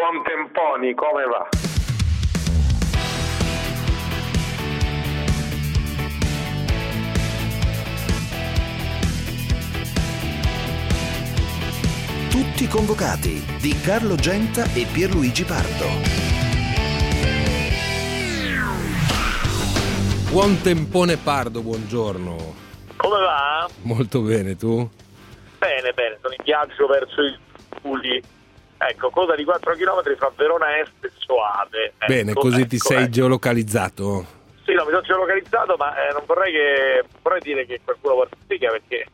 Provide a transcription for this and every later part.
buon Temponi, come va? Tutti convocati di Carlo Genta e Pierluigi Pardo. Buon Tempone Pardo, buongiorno. Come va? Molto bene, tu? Bene, sono in viaggio verso il Friuli. Ecco, coda di 4 km fra Verona Est e Soave. Bene, così ti sei geolocalizzato? Sì, no, mi sono geolocalizzato, ma non vorrei dire che qualcuno guarda figa, perché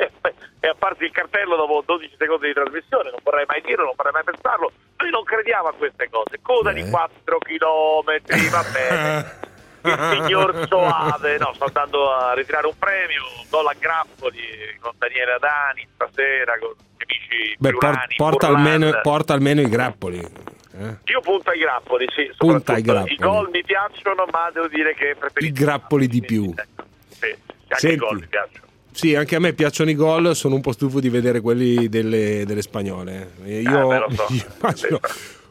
è a parte il cartello dopo 12 secondi di trasmissione, non vorrei mai dirlo, non vorrei mai pensarlo. Noi non crediamo a queste cose. Coda di 4 chilometri, va bene. Il signor Soave, no, sto andando a ritirare un premio, gol a grappoli con Daniele Adani stasera, con gli amici friulani. Porta almeno i grappoli. Io punto ai grappoli, sì. Punta ai grappoli. I gol mi piacciono, ma devo dire che preferisco i grappoli di più. Sì, anche i gol mi piacciono. Sì, anche a me piacciono i gol, sono un po' stufo di vedere quelli delle spagnole. Io immagino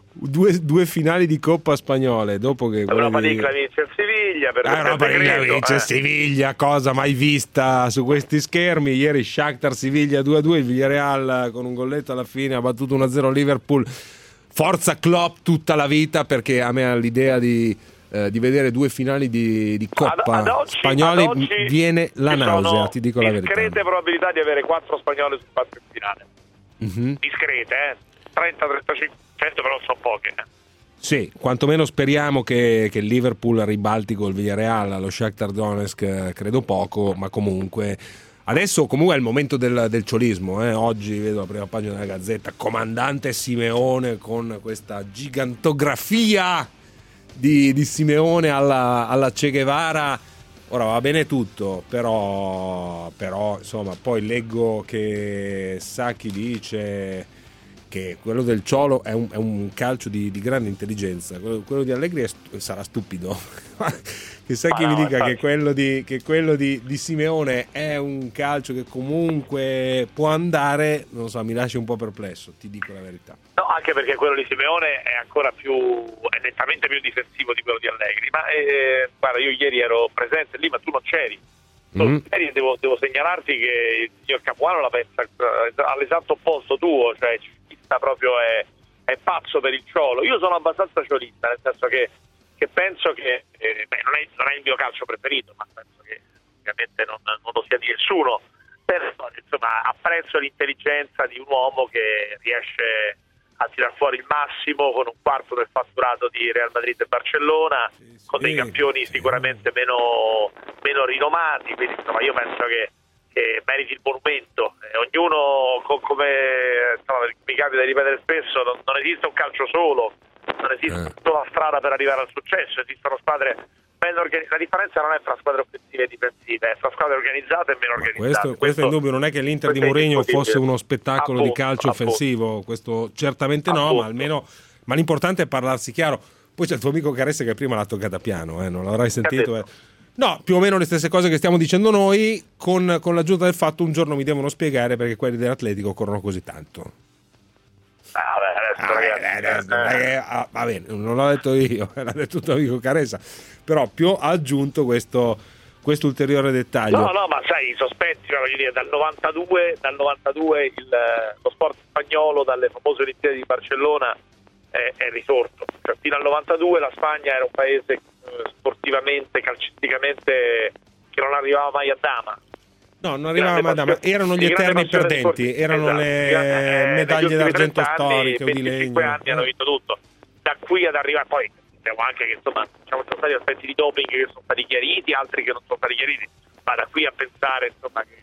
due finali di Coppa spagnole dopo che Europa League vince il Siviglia, Europa League vince Siviglia, cosa mai vista su questi schermi. Ieri Shakhtar Siviglia 2-2, il Villarreal con un golletto alla fine ha battuto 1-0 Liverpool. Forza Klopp tutta la vita, perché a me l'idea di vedere due finali di Coppa spagnoli viene la nausea, ti dico la verità. Discrete probabilità di avere 4 spagnoli sul spazio finale. Discrete, 30-35%, però sono poche. Sì, quantomeno speriamo che il Liverpool ribalti col Villarreal allo Shakhtar Donetsk, credo poco, ma comunque adesso comunque è il momento del ciolismo. Oggi vedo la prima pagina della Gazzetta, comandante Simeone, con questa gigantografia di Simeone alla Che Guevara. Ora va bene tutto, però insomma poi leggo che Sacchi dice che quello del Ciolo è un calcio di grande intelligenza, quello di Allegri sarà stupido. Che Sacchi mi dica che quello di Simeone è un calcio che comunque può andare, non lo so, mi lascia un po' perplesso, ti dico la verità. No, anche perché quello di Simeone è nettamente più difensivo di quello di Allegri, ma guarda, io ieri ero presente lì, ma tu non c'eri. Ieri devo segnalarti che il signor Capuano la pensa all'esatto opposto tuo, cioè proprio è pazzo per il Ciolo. Io sono abbastanza ciolista, nel senso che penso che non è il mio calcio preferito, ma penso che ovviamente non lo sia di nessuno, però insomma apprezzo l'intelligenza di un uomo che riesce a tirar fuori il massimo con un quarto del fatturato di Real Madrid e Barcellona, con dei campioni sicuramente meno rinomati, quindi insomma io penso che meriti il monumento. Ognuno, come mi capita di ripetere spesso, non esiste un calcio solo, non esiste una strada per arrivare al successo, esistono squadre ben organizzate. La differenza non è tra squadre offensive e difensive, è tra squadre organizzate e meno organizzate. Questo è in dubbio, non è che l'Inter di Mourinho fosse uno spettacolo di calcio offensivo, questo certamente no, ma l'importante è parlarsi chiaro. Poi c'è il tuo amico Caressa che prima l'ha toccata piano, non l'avrai sentito. No, più o meno le stesse cose che stiamo dicendo noi, con l'aggiunta del fatto un giorno mi devono spiegare perché quelli dell'Atletico corrono così tanto. Va bene, non l'ho detto io, l'ha detto il tuo amico Caressa, però più ha aggiunto questo ulteriore dettaglio. No, ma sai, i sospetti, voglio dire, dal 92 lo sport spagnolo, dalle famose Olimpiadi di Barcellona, è risorto. Cioè, fino al 92 la Spagna era un paese sportivamente, calcisticamente, che non arrivava mai a Dama. No, non arrivava mai a Dama, erano gli eterni perdenti, erano le medaglie d'argento storiche o di legno. 25 anni hanno vinto tutto. Da qui ad arrivare, poi vediamo anche che insomma sono stati aspetti di doping che sono stati chiariti, altri che non sono stati chiariti, ma da qui a pensare insomma che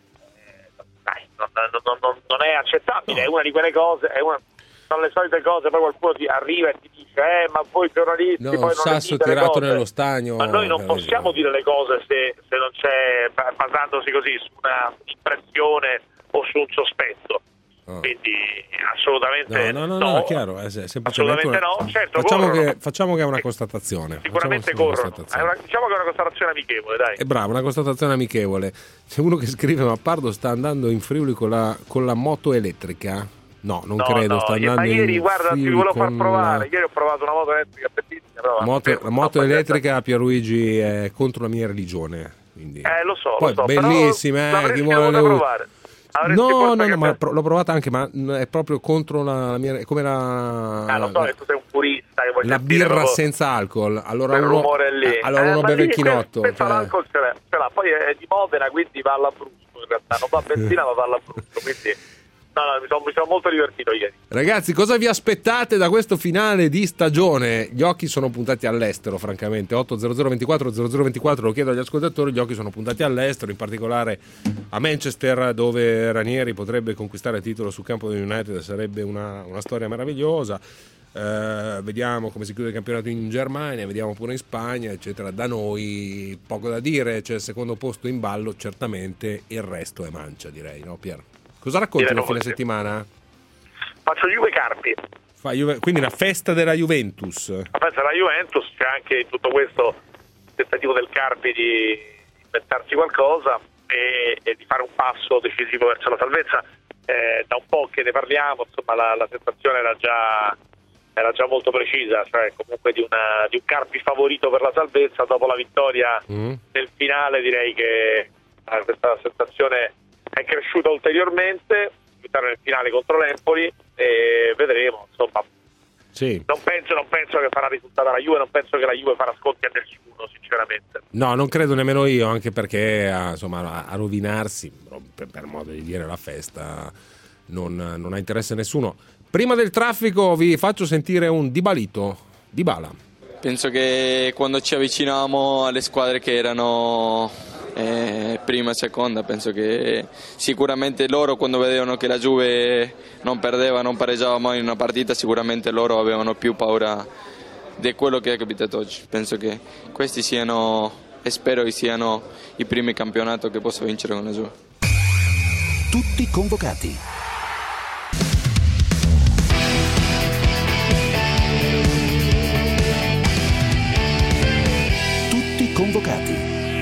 non è accettabile. No. È una di quelle cose, sono le solite cose, poi qualcuno ti arriva e ti dice ma voi giornalisti poi non sasso tirato nello stagno. Ma noi non possiamo dire le cose se non c'è, basandosi così su una impressione o su un sospetto. Quindi assolutamente no, è chiaro, semplicemente assolutamente no. Certo, facciamo che è una constatazione. Sicuramente corrono. Diciamo che è una constatazione amichevole, dai. È bravo, una constatazione amichevole. C'è uno che scrive: ma Pardo sta andando in Friuli con la moto elettrica. No, non credo. Sta andando ma ieri, guarda, ti volevo far provare. Ieri ho provato una moto elettrica bellissima. La moto elettrica, Pierluigi, è contro la mia religione. Quindi. Lo so. Poi bellissima, chi vuole provare. No, ma l'ho provata anche, ma è proprio contro la mia, come lo so, tu sei un purista. La birra senza alcol. Allora quel rumore lì. Allora uno beve il chinotto. L'alcol ce l'ha. Poi è di Modena, quindi va all'Abruzzo in realtà. Non va a benzina, ma va all'Abruzzo. Quindi mi sono molto divertito ieri. Ragazzi, cosa vi aspettate da questo finale di stagione? Gli occhi sono puntati all'estero, francamente. 80024 lo chiedo agli ascoltatori. Gli occhi sono puntati all'estero, in particolare a Manchester, dove Ranieri potrebbe conquistare il titolo sul campo del United. Sarebbe una storia meravigliosa. Vediamo come si chiude il campionato in Germania, vediamo pure in Spagna, eccetera. Da noi poco da dire, c'è il secondo posto in ballo, certamente. Il resto è mancia, direi, no, Pier? Cosa racconti nel fine settimana? Faccio Juve Carpi. Quindi una festa della Juventus. La festa della Juventus, c'è anche in tutto questo il tentativo del Carpi di inventarsi qualcosa e di fare un passo decisivo verso la salvezza. Da un po' che ne parliamo, insomma la sensazione era già molto precisa, cioè comunque di un Carpi favorito per la salvezza. Dopo la vittoria nel finale, direi che questa sensazione è cresciuta ulteriormente. Vittoria nel finale contro l'Empoli e vedremo, insomma. Sì. Non penso che farà risultato la Juve, non penso che la Juve farà sconti a nessuno, sinceramente. No, non credo nemmeno io, anche perché a rovinarsi, per modo di dire, la festa non ha interesse a nessuno. Prima del traffico vi faccio sentire un Dybala. Penso che quando ci avviciniamo alle squadre che erano prima e seconda, penso che sicuramente loro, quando vedevano che la Juve non perdeva, non pareggiava mai in una partita, sicuramente loro avevano più paura di quello che è capitato oggi. Penso che questi siano, e spero che siano, i primi campionati che posso vincere con la Juve. Tutti convocati. Convocati.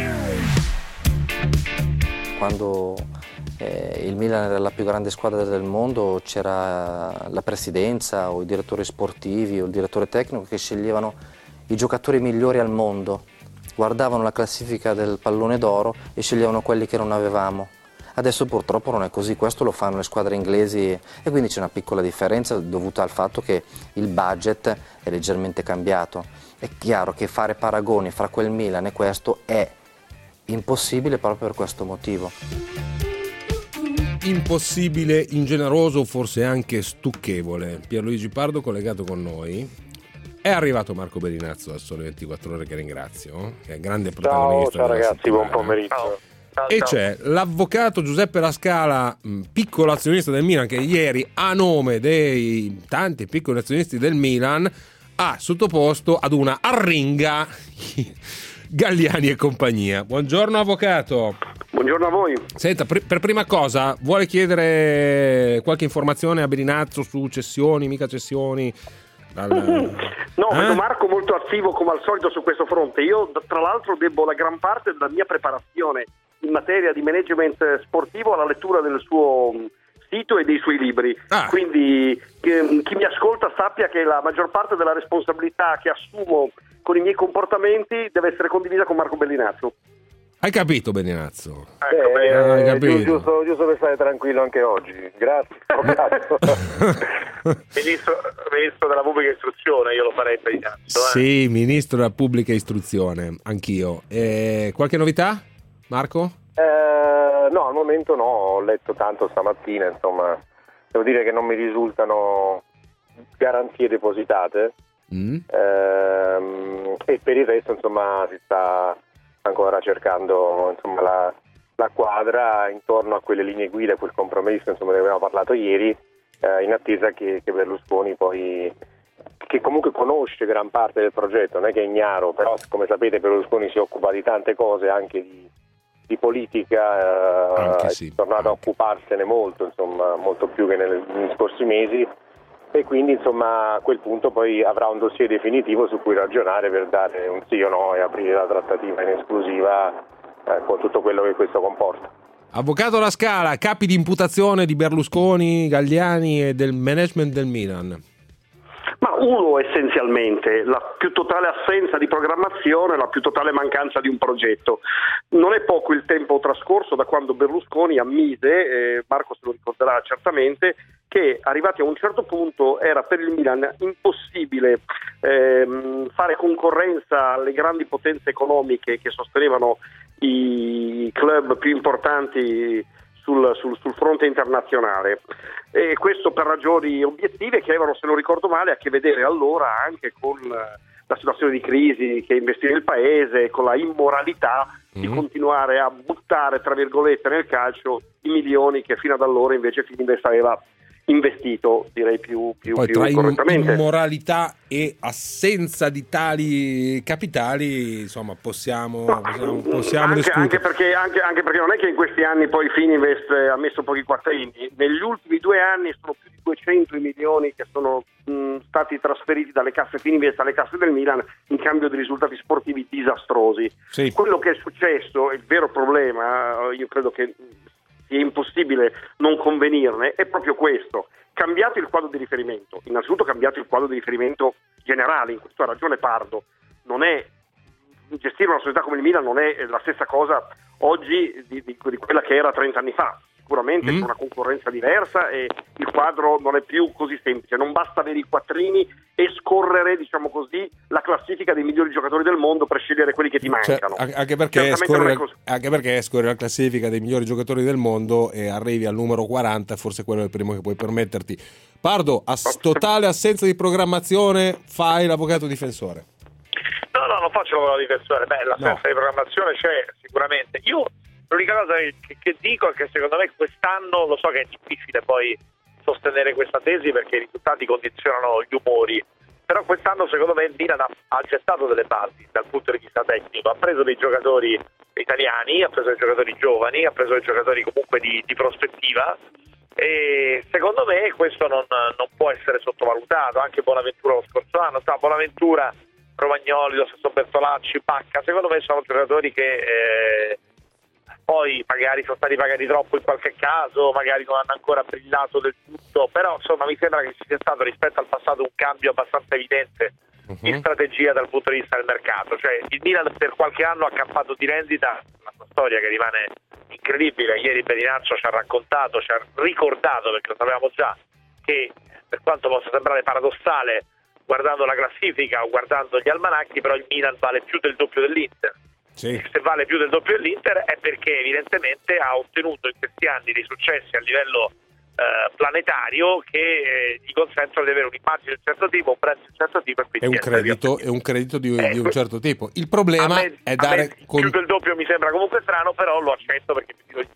Quando il Milan era la più grande squadra del mondo, c'era la presidenza o i direttori sportivi o il direttore tecnico che sceglievano i giocatori migliori al mondo, guardavano la classifica del pallone d'oro e sceglievano quelli che non avevamo. Adesso purtroppo non è così, questo lo fanno le squadre inglesi e quindi c'è una piccola differenza dovuta al fatto che il budget è leggermente cambiato. È chiaro che fare paragoni fra quel Milan e questo è impossibile proprio per questo motivo. Impossibile, ingeneroso, forse anche stucchevole. Pierluigi Pardo collegato con noi. È arrivato Marco Bellinazzo al Sole 24 Ore, che ringrazio, che è grande protagonista. Ciao ragazzi, settimana. buon pomeriggio. Ciao. E c'è l'avvocato Giuseppe Lascala, piccolo azionista del Milan, che ieri, a nome dei tanti piccoli azionisti del Milan, ha sottoposto ad una arringa Galliani e compagnia. Buongiorno avvocato. Buongiorno a voi. Senta, per prima cosa, vuole chiedere qualche informazione a Bellinazzo su cessioni, mica cessioni? No, vedo Marco molto attivo come al solito su questo fronte. Io tra l'altro debbo la gran parte della mia preparazione in materia di management sportivo alla lettura del suo sito e dei suoi libri. Quindi chi mi ascolta sappia che la maggior parte della responsabilità che assumo con i miei comportamenti deve essere condivisa con Marco Bellinazzo. Hai capito, Bellinazzo? Hai capito. Giusto per stare tranquillo anche oggi. Grazie. Ministro della pubblica istruzione, io lo farei Bellinazzo. Sì, ministro della pubblica istruzione, anch'io. Qualche novità, Marco? No, al momento no, ho letto tanto stamattina, insomma, devo dire che non mi risultano garanzie depositate e per il resto, insomma, si sta ancora cercando, insomma, la quadra intorno a quelle linee guida, a quel compromesso, insomma, di cui abbiamo parlato ieri, in attesa che Berlusconi poi, che comunque conosce gran parte del progetto, non è che è ignaro, però come sapete Berlusconi si occupa di tante cose, anche di politica, è tornato a occuparsene molto, insomma, molto più che negli scorsi mesi, e quindi insomma a quel punto poi avrà un dossier definitivo su cui ragionare per dare un sì o no e aprire la trattativa in esclusiva con tutto quello che questo comporta. Avvocato La Scala, capi di imputazione di Berlusconi, Galliani e del management del Milan. Ma uno, essenzialmente, la più totale assenza di programmazione, la più totale mancanza di un progetto. Non è poco il tempo trascorso da quando Berlusconi ammise, Marco se lo ricorderà certamente, che arrivati a un certo punto era per il Milan impossibile fare concorrenza alle grandi potenze economiche che sostenevano i club più importanti sul fronte internazionale, e questo per ragioni obiettive che avevano, se non ricordo male, a che vedere allora anche con la situazione di crisi che investiva il paese, con la immoralità di continuare a buttare, tra virgolette, nel calcio i milioni che fino ad allora invece Fininvest aveva investito, direi più tra correttamente. Immoralità e assenza di tali capitali, insomma, possiamo discutere. Anche perché non è che in questi anni poi Fininvest ha messo pochi quattrini. Negli ultimi 2 anni sono più di 200 i milioni che sono stati trasferiti dalle casse Fininvest alle casse del Milan in cambio di risultati sportivi disastrosi. Sì. Quello che è successo, il vero problema, io credo che sia impossibile non convenirne, è proprio questo: cambiato il quadro di riferimento, innanzitutto cambiato il quadro di riferimento generale, in questo ha ragione Pardo, non è gestire una società come il Milan non è la stessa cosa oggi di quella che era 30 anni fa. Sicuramente c'è una concorrenza diversa e il quadro non è più così semplice, non basta avere i quattrini e scorrere, diciamo così, la classifica dei migliori giocatori del mondo per scegliere quelli che ti mancano. Anche perché scorri la classifica dei migliori giocatori del mondo e arrivi al numero 40, forse quello è il primo che puoi permetterti. Pardo, totale assenza di programmazione, fai l'avvocato difensore. No, non faccio l'avvocato difensore. L'assenza di programmazione c'è sicuramente. Io l'unica cosa che dico è che secondo me quest'anno, lo so che è difficile poi sostenere questa tesi perché i risultati condizionano gli umori, però quest'anno secondo me il Milan ha gettato delle basi dal punto di vista tecnico, ha preso dei giocatori italiani, ha preso dei giocatori giovani, ha preso dei giocatori comunque di prospettiva, e secondo me questo non può essere sottovalutato. Anche Bonaventura lo scorso anno, Bonaventura, Romagnoli, lo stesso Bertolacci, Bacca, secondo me sono giocatori che poi magari sono stati pagati troppo in qualche caso, magari non hanno ancora brillato del tutto, però insomma mi sembra che ci sia stato rispetto al passato un cambio abbastanza evidente in strategia dal punto di vista del mercato. Cioè il Milan per qualche anno ha campato di rendita, una sua storia che rimane incredibile. Ieri Bedinaccio ci ha raccontato, ci ha ricordato, perché lo sapevamo già, che per quanto possa sembrare paradossale guardando la classifica o guardando gli almanacchi, però il Milan vale più del doppio dell'Inter. Sì. Se vale più del doppio dell'Inter è perché evidentemente ha ottenuto in questi anni dei successi a livello planetario che gli consentono di avere un'immagine di un certo tipo, un prezzo di un certo tipo, e un credito di un certo tipo. Il problema è dare più del doppio mi sembra comunque strano, però lo accetto perché mi dico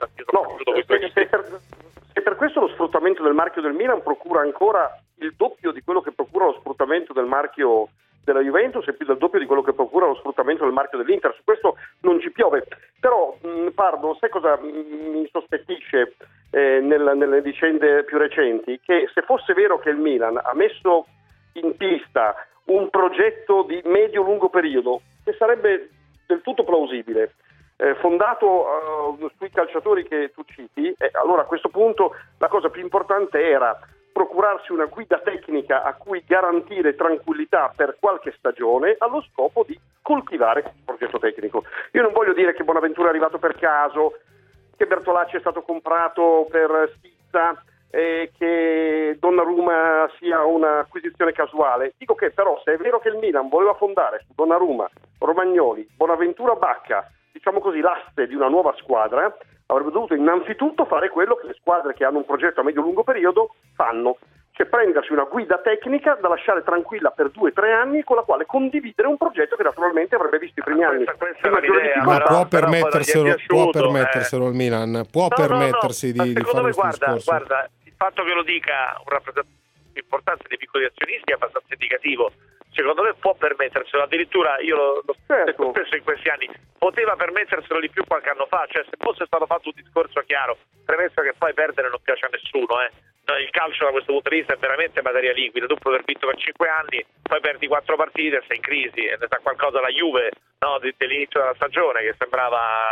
e per questo lo sfruttamento del marchio del Milan procura ancora il doppio di quello che procura lo sfruttamento del marchio della Juventus e più del doppio di quello che procura lo sfruttamento del marchio dell'Inter. Su questo non ci piove. Però Pardo, sai cosa mi sospettisce nelle vicende più recenti? Che se fosse vero che il Milan ha messo in pista un progetto di medio-lungo periodo, che sarebbe del tutto plausibile, fondato sui calciatori che tu citi, allora a questo punto la cosa più importante era procurarsi una guida tecnica a cui garantire tranquillità per qualche stagione allo scopo di coltivare il progetto tecnico. Io non voglio dire che Bonaventura è arrivato per caso, che Bertolacci è stato comprato per stizza, che Donnarumma sia un'acquisizione casuale. Dico che però se è vero che il Milan voleva fondare su Donnarumma, Romagnoli, Bonaventura, Bacca, diciamo così, l'asse di una nuova squadra, avrebbe dovuto innanzitutto fare quello che le squadre che hanno un progetto a medio-lungo periodo fanno, cioè prendersi una guida tecnica da lasciare tranquilla per 2-3 anni, con la quale condividere un progetto che naturalmente avrebbe visto i primi anni di maggiore difficoltà. Può permetterselo il Milan, può permettersi di fare questo discorso. Guarda, il fatto che lo dica un rappresentante importante dei piccoli azionisti è abbastanza indicativo. Secondo me può permetterselo, addirittura io lo certo. Spesso in questi anni poteva permetterselo di più qualche anno fa, cioè se fosse stato fatto un discorso chiaro, premesso che poi perdere non piace a nessuno, il calcio da questo punto di vista è veramente materia liquida. Tu puoi aver vinto per 5 anni, poi perdi 4 partite e sei in crisi, e ne sa qualcosa la Juve, no, dell'inizio della stagione, che sembrava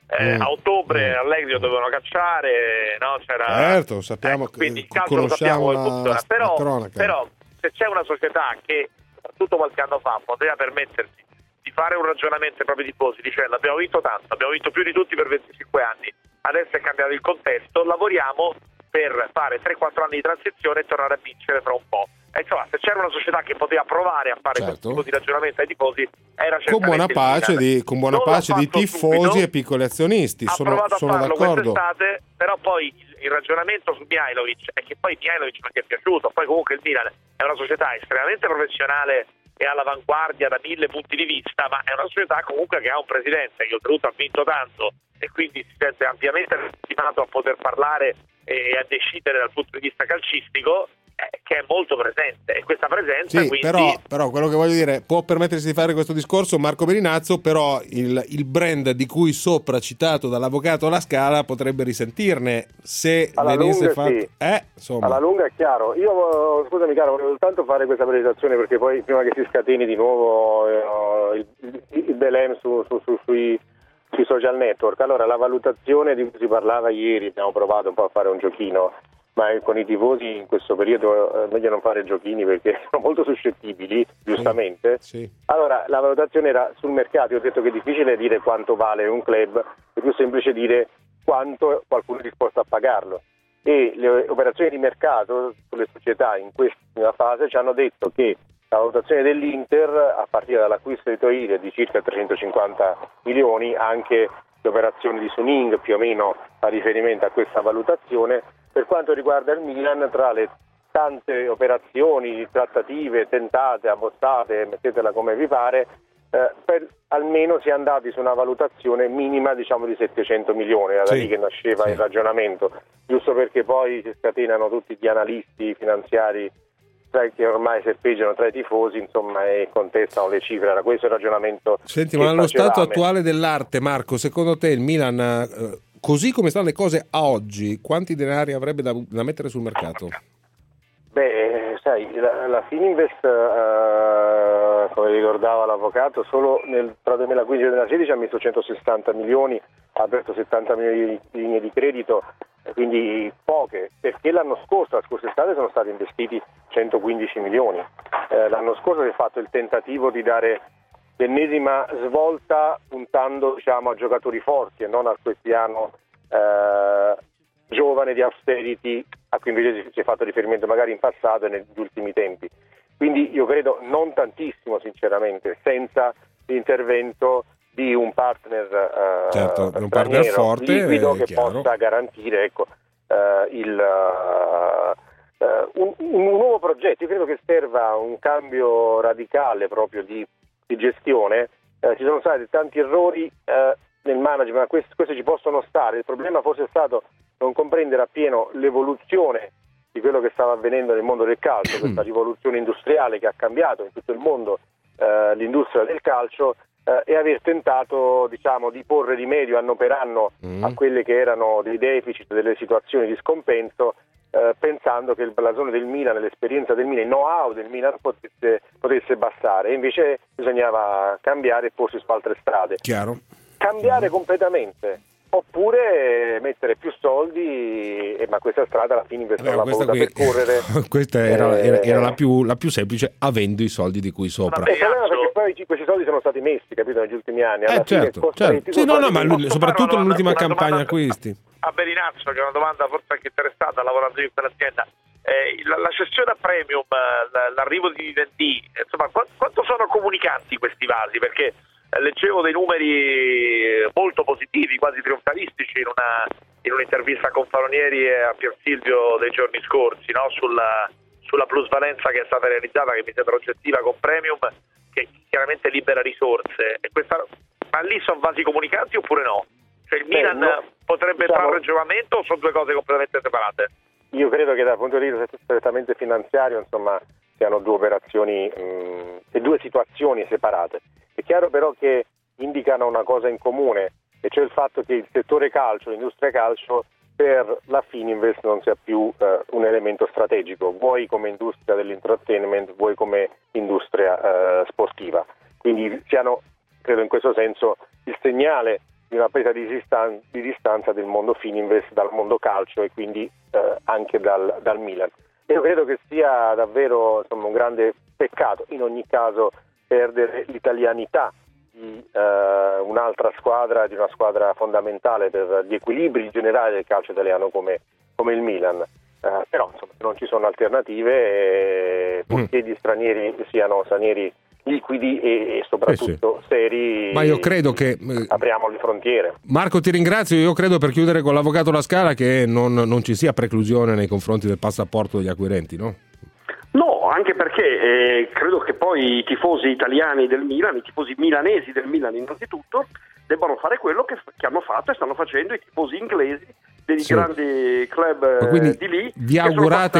A ottobre Allegri lo dovevano cacciare, no? Certo, sappiamo, quindi il calcio lo sappiamo come funziona. Però se c'è una società che soprattutto qualche anno fa poteva permettersi di fare un ragionamento ai propri tifosi dicendo abbiamo vinto tanto, abbiamo vinto più di tutti per 25 anni, adesso è cambiato il contesto, lavoriamo per fare 3-4 anni di transizione e tornare a vincere fra un po'. E insomma, se c'era una società che poteva provare a fare questo tipo di ragionamento ai tifosi, era certamente con buona pace di tifosi subito, e piccoli azionisti. Sono d'accordo. Però poi il ragionamento su Mihajlovic è che poi Mihajlovic non gli è piaciuto. Poi comunque il Milan è una società estremamente professionale e all'avanguardia da 1000 punti di vista, ma è una società comunque che ha un presidente che oltretutto ha vinto tanto e quindi si sente ampiamente legittimato a poter parlare e a decidere dal punto di vista calcistico, che è molto presente, e questa presenza sì, quindi... però quello che voglio dire, può permettersi di fare questo discorso Marco Berinazzo, però il brand di cui sopra citato dall'avvocato La Scala potrebbe risentirne se alla venisse lunga, fatto sì. Alla lunga è chiaro. Io scusami caro, volevo soltanto fare questa precisazione perché poi prima che si scateni di nuovo il Belem sui social network. Allora, la valutazione di cui si parlava ieri, abbiamo provato un po' a fare un giochino, ma con i tifosi in questo periodo è meglio non fare giochini perché sono molto suscettibili, giustamente. Sì. Allora, la valutazione era sul mercato. Io ho detto che è difficile dire quanto vale un club, è più semplice dire quanto qualcuno è disposto a pagarlo. E le operazioni di mercato sulle società in questa fase ci hanno detto che la valutazione dell'Inter, a partire dall'acquisto diToire di circa 350 milioni, anche le operazioni di Suning più o meno a riferimento a questa valutazione. Per quanto riguarda il Milan, tra le tante operazioni, trattative, tentate, abbozzate, mettetela come vi pare, almeno si è andati su una valutazione minima di 700 milioni, era da lì che nasceva il ragionamento, giusto perché poi si scatenano tutti gli analisti finanziari che ormai serpeggiano tra i tifosi, insomma, e contestano le cifre. Era questo il ragionamento. Senti, ma nello stato attuale dell'arte, Marco, secondo te il Milan, così come stanno le cose a oggi, quanti denari avrebbe da mettere sul mercato? Beh, sai, la Fininvest, come ricordava l'avvocato, solo tra 2015 e 2016 ha messo 160 milioni, ha aperto 70 milioni di linee di credito, quindi poche, perché la scorsa estate sono stati investiti 115 milioni. L'anno scorso si è fatto il tentativo di dare l'ennesima svolta puntando a giocatori forti e non a quel piano giovane di austerity a cui invece si è fatto riferimento magari in passato e negli ultimi tempi. Quindi io credo non tantissimo, sinceramente, senza l'intervento di un partner, un partner forte, liquido, che possa garantire un nuovo progetto. Io credo che serva un cambio radicale proprio di gestione. Ci sono stati tanti errori nel management, ma questi ci possono stare. Il problema forse è stato non comprendere appieno l'evoluzione di quello che stava avvenendo nel mondo del calcio, questa rivoluzione industriale che ha cambiato in tutto il mondo l'industria del calcio, e aver tentato di porre rimedio anno per anno a quelle che erano dei deficit, delle situazioni di scompenso, pensando che il blasone del Milan, l'esperienza del Milan, il know-how del Milan potesse bastare. E invece bisognava cambiare e porsi su altre strade. Chiaro. Cambiare completamente, oppure mettere più soldi, ma questa strada alla fine non l'ha voluta percorrere. Questa era la più semplice, avendo i soldi di cui sopra. Il problema è perché poi questi soldi sono stati messi, capito, negli ultimi anni. Certo. Sì, ma soprattutto nell'ultima campagna acquisti. A Berinazzo, che è una domanda forse anche interessata, lavorando io per l'azienda. La cessione a premium, l'arrivo di Vivendi, insomma, quanto sono comunicanti questi vasi? Perché leggevo dei numeri molto positivi, quasi trionfalistici in un'intervista con Faronieri e a Pier Silvio dei giorni scorsi, no? sulla plusvalenza che è stata realizzata, che mi sembra oggettiva, con Premium, che chiaramente libera risorse. Ma lì sono vasi comunicanti oppure no? Cioè il Milan potrebbe trarre giovamento o sono due cose completamente separate? Io credo che dal punto di vista strettamente finanziario, insomma, siano due operazioni e due situazioni separate. È chiaro però che indicano una cosa in comune, e cioè il fatto che il settore calcio, l'industria calcio, per la Fininvest non sia più un elemento strategico, vuoi come industria dell'entertainment, vuoi come industria sportiva. Quindi credo in questo senso il segnale una presa di distanza del mondo Fininvest dal mondo calcio e quindi anche dal Milan. Io credo che sia davvero un grande peccato in ogni caso perdere l'italianità di un'altra squadra, di una squadra fondamentale per gli equilibri generali del calcio italiano come il Milan. Però se non ci sono alternative, purché gli stranieri siano stranieri liquidi e soprattutto seri, ma io credo che apriamo le frontiere. Marco, ti ringrazio. Io credo, per chiudere con l'avvocato La Scala, che non ci sia preclusione nei confronti del passaporto degli acquirenti, no? No, anche perché credo che poi i tifosi italiani del Milan, i tifosi milanesi del Milan innanzitutto, debbano fare quello che hanno fatto e stanno facendo i tifosi inglesi dei grandi club di lì. Vi augurate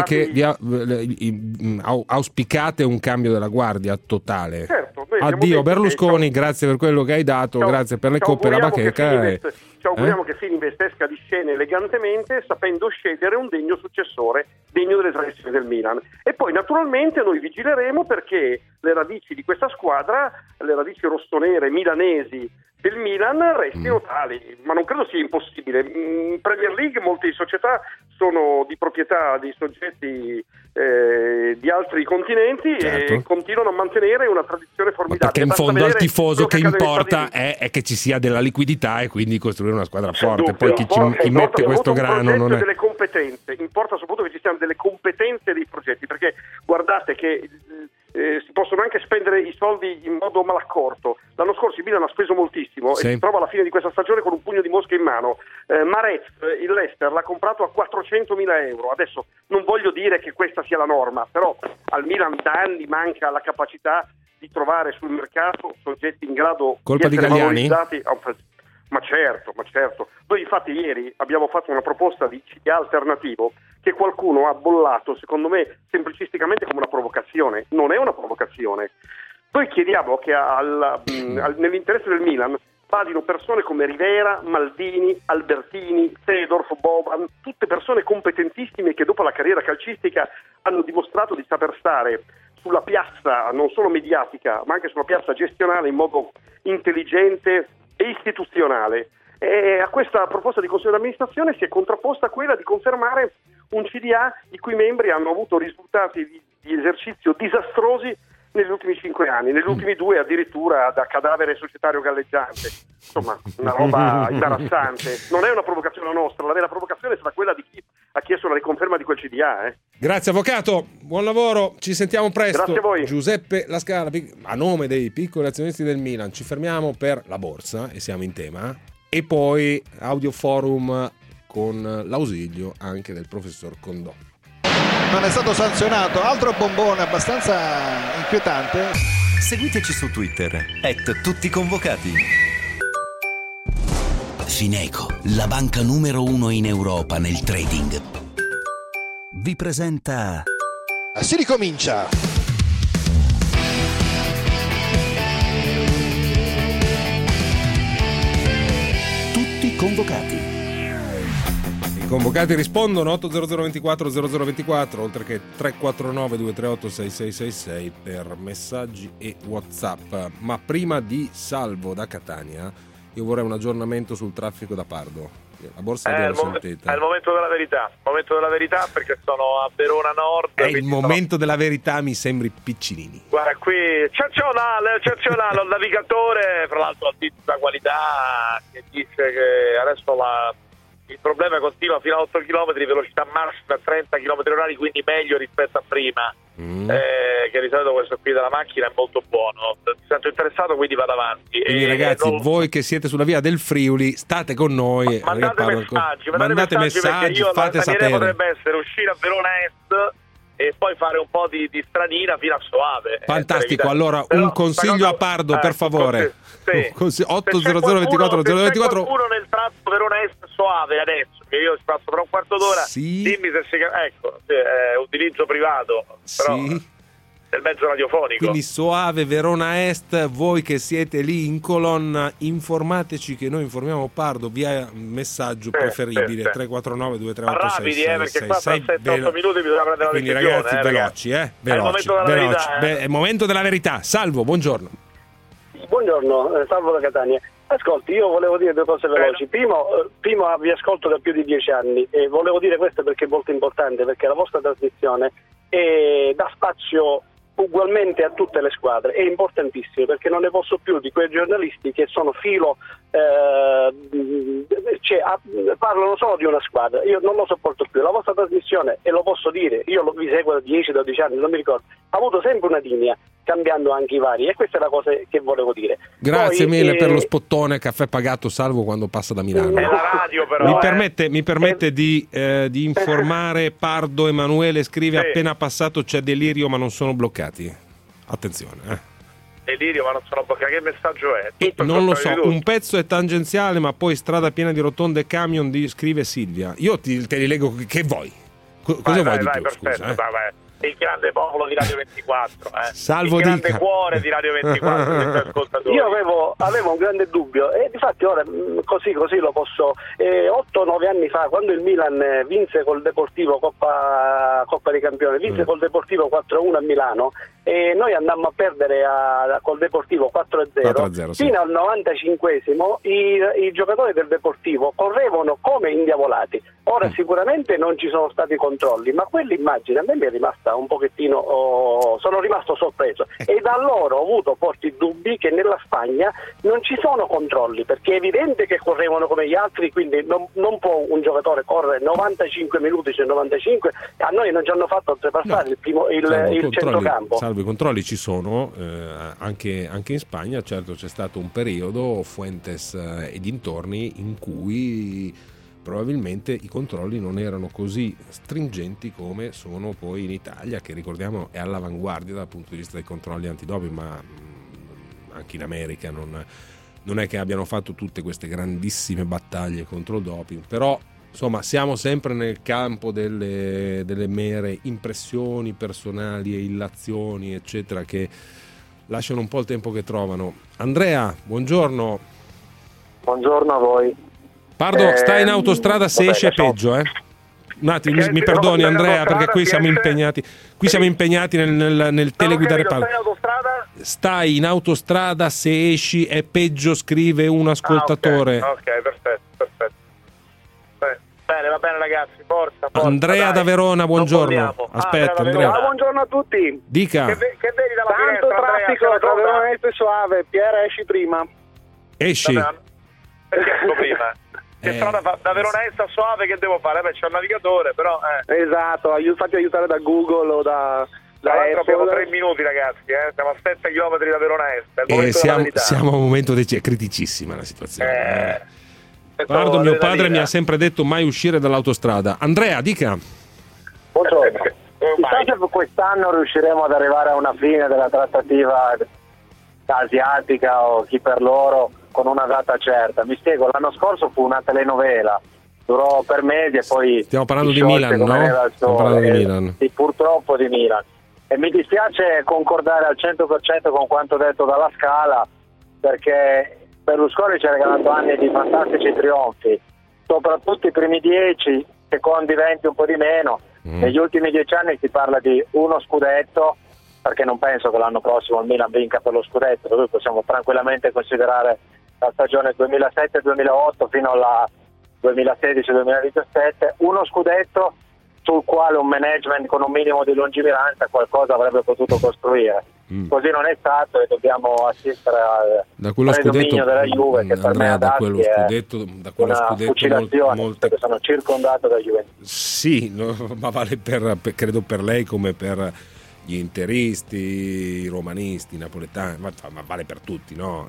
auspicate un cambio della guardia totale? Certo, addio Berlusconi, grazie per quello che hai dato, grazie per le coppe e la bacheca. Ci auguriamo che Fininvest esca di scena elegantemente, sapendo scegliere un degno successore, degno delle tradizioni del Milan. E poi naturalmente noi vigileremo perché le radici di questa squadra, le radici rossonere milanesi del Milan, restino tali, ma non credo sia impossibile. In Premier League molte società sono di proprietà di soggetti di altri continenti, certo, e continuano a mantenere una tradizione formidabile. Perché in fondo al tifoso che importa è che ci sia della liquidità e quindi costruire una squadra forte. Poi chi mette questo grano non è... delle competenze, importa soprattutto che ci siano delle competenze dei progetti, perché guardate che si possono anche spendere i soldi in modo malaccorto. L'anno scorso il Milan ha speso moltissimo, sì, e si trova alla fine di questa stagione con un pugno di mosche in mano. Mahrez, il Leicester, l'ha comprato a 400.000 euro. Adesso non voglio dire che questa sia la norma, però al Milan da anni manca la capacità di trovare sul mercato soggetti in grado di essere valorizzati. Ma certo. Noi infatti ieri abbiamo fatto una proposta di CDA alternativo che qualcuno ha bollato, secondo me, semplicisticamente come una provocazione. Non è una provocazione. Noi chiediamo che nell'interesse del Milan vadino persone come Rivera, Maldini, Albertini, Seedorf, Boban, tutte persone competentissime che dopo la carriera calcistica hanno dimostrato di saper stare sulla piazza, non solo mediatica, ma anche sulla piazza gestionale in modo intelligente e istituzionale. E a questa proposta di consiglio d'amministrazione si è contrapposta quella di confermare un CDA i cui membri hanno avuto risultati di esercizio disastrosi negli ultimi 5 anni, negli ultimi 2 addirittura da cadavere societario galleggiante. Insomma, una roba imbarazzante. Non è una provocazione nostra, la vera provocazione è stata quella di chi ha chiesto la riconferma di quel CDA. Grazie avvocato, buon lavoro, ci sentiamo presto. Grazie a voi. Giuseppe La Scala, a nome dei piccoli azionisti del Milan, ci fermiamo per la borsa e siamo in tema, e poi audio forum con l'ausilio anche del professor Condò. Non è stato sanzionato, altro bombone abbastanza inquietante. Seguiteci su Twitter @tutticonvocati. Fineco, la banca numero 1 in Europa nel trading, vi presenta... Si ricomincia. Tutti convocati. I convocati rispondono 800 24 0024, oltre che 349 238 6666 per messaggi e WhatsApp. Ma prima di Salvo da Catania, io vorrei un aggiornamento sul traffico da Pardo. La borsa è il momento della verità, perché sono a Verona Nord. È il momento della verità, mi sembri piccinini. Guarda qui, eccezionale, il navigatore, fra l'altro altissima qualità, che dice che adesso il problema continua fino a 8 km, velocità massima a 30 km/h, quindi meglio rispetto a prima. Che di solito questo qui della macchina è molto buono. Mi sento interessato, quindi vado avanti. Quindi ragazzi, voi che siete sulla via del Friuli, state con noi, mandate messaggi, fate sapere. Potrebbe essere uscire a Verona Est e poi fare un po' di stradina fino a Soave. Fantastico, allora un consiglio aPardo, per favore. 800 24 024. Qualcuno nel tratto Verona Est Soave adesso, che io passo tra un quarto d'ora, sì, dimmi se si... Ecco, utilizzo privato, però sì, del mezzo radiofonico. Quindi Soave, Verona Est, voi che siete lì in colonna, informateci che noi informiamo Pardo via messaggio preferibile 349 238 rapidi, perché qua tra 7-8 minuti bisogna prendere la quindi decisione, ragazzi, veloci. È il momento della verità. Salvo, buongiorno. Buongiorno, Salvo da Catania. Ascolti, io volevo dire due cose veloci. Primo, vi ascolto da più di 10 anni e volevo dire questo perché è molto importante, perché la vostra trasmissione dà spazio ugualmente a tutte le squadre, è importantissimo, perché non ne posso più di quei giornalisti che sono parlano solo di una squadra. Io non lo sopporto più. La vostra trasmissione, e lo posso dire, io vi seguo da 10-12 anni, non mi ricordo, ha avuto sempre una linea, cambiando anche i vari, e questa è la cosa che volevo dire. Grazie Poi, mille per lo spottone, caffè pagato salvo quando passa da Milano. È la radio però. Mi permette di informare Pardo Emanuele, scrive: sì. Appena passato c'è delirio ma non sono bloccati. Attenzione. Delirio ma non sono bloccati, che messaggio è? Non lo so, un pezzo è tangenziale ma poi strada piena di rotonde e camion, scrive Silvia. Io te li leggo, che vuoi? Cosa vuoi di più? Perfetto, Scusa, vai. Il grande popolo di Radio 24, Salvo il grande dica. cuore di Radio 24. Io avevo un grande dubbio, e difatti ora così lo posso. 8-9 anni fa, quando il Milan vinse col Deportivo Coppa dei Campioni, vinse col Deportivo 4-1 a Milano, e noi andammo a perdere col Deportivo 4-0, sì. Fino al 95esimo i giocatori del Deportivo correvano come indiavolati. Ora sicuramente non ci sono stati controlli, ma quell'immagine a me mi è rimasta un pochettino, sono rimasto sorpreso, e da allora ho avuto forti dubbi che nella Spagna non ci sono controlli, perché è evidente che correvano come gli altri, quindi non può un giocatore correre 95 minuti su 95. A noi non ci hanno fatto oltrepassare il centrocampo. Salvo i controlli ci sono anche in Spagna. Certo, c'è stato un periodo, Fuentes e dintorni, in cui probabilmente i controlli non erano così stringenti come sono poi in Italia, che ricordiamo è all'avanguardia dal punto di vista dei controlli antidoping, ma anche in America non è che abbiano fatto tutte queste grandissime battaglie contro il doping, però insomma siamo sempre nel campo delle mere impressioni personali e illazioni eccetera, che lasciano un po' il tempo che trovano. Andrea, buongiorno. Buongiorno a voi. Pardo, stai in autostrada, se esce è peggio, un attimo, mi perdoni Andrea, perché qui siamo impegnati nel teleguidare Pardo. Stai in autostrada, se esci è peggio, scrive un ascoltatore. Ok, perfetto. Bene, va bene ragazzi, forza. Andrea da Verona, buongiorno. Aspetta, Andrea. Buongiorno a tutti. Dica. Che vedi dalla Tanto finestra, traffico Andrea, tra Verona Est e Soave. Piera, esci prima. Esci. Perché esco prima? Che strada da Verona Est a Soave, che devo fare? C'è un navigatore, però. Esatto, fatti aiutare da Google o da abbiamo 3 minuti ragazzi, siamo a 7 km da Verona Est. Siamo a un momento è criticissima la situazione. Pardo, mio padre mi ha sempre detto mai uscire dall'autostrada. Andrea, dica. Buongiorno. Chissà se quest'anno riusciremo ad arrivare a una fine della trattativa asiatica o chi per loro con una data certa. Mi spiego, l'anno scorso fu una telenovela, durò per mesi e poi stiamo parlando di Milan, no? Stiamo parlando di Milan. Sì, purtroppo di Milan. E mi dispiace concordare al 100% con quanto detto dalla Scala, perché Berlusconi ci ha regalato anni di fantastici trionfi, soprattutto i primi 10, secondi 20 un po' di meno. Negli ultimi 10 anni si parla di uno scudetto, perché non penso che l'anno prossimo il Milan vinca per lo scudetto, per cui possiamo tranquillamente considerare la stagione 2007-2008 fino alla 2016-2017 uno scudetto sul quale un management con un minimo di lungimiranza qualcosa avrebbe potuto costruire. Così non è stato e dobbiamo assistere al predominio della Juve, che per me da quello scudetto fucilazione, perché sono circondato da Juventus. Sì, ma vale credo per lei come per gli interisti, i romanisti, i napoletani, ma vale per tutti, no?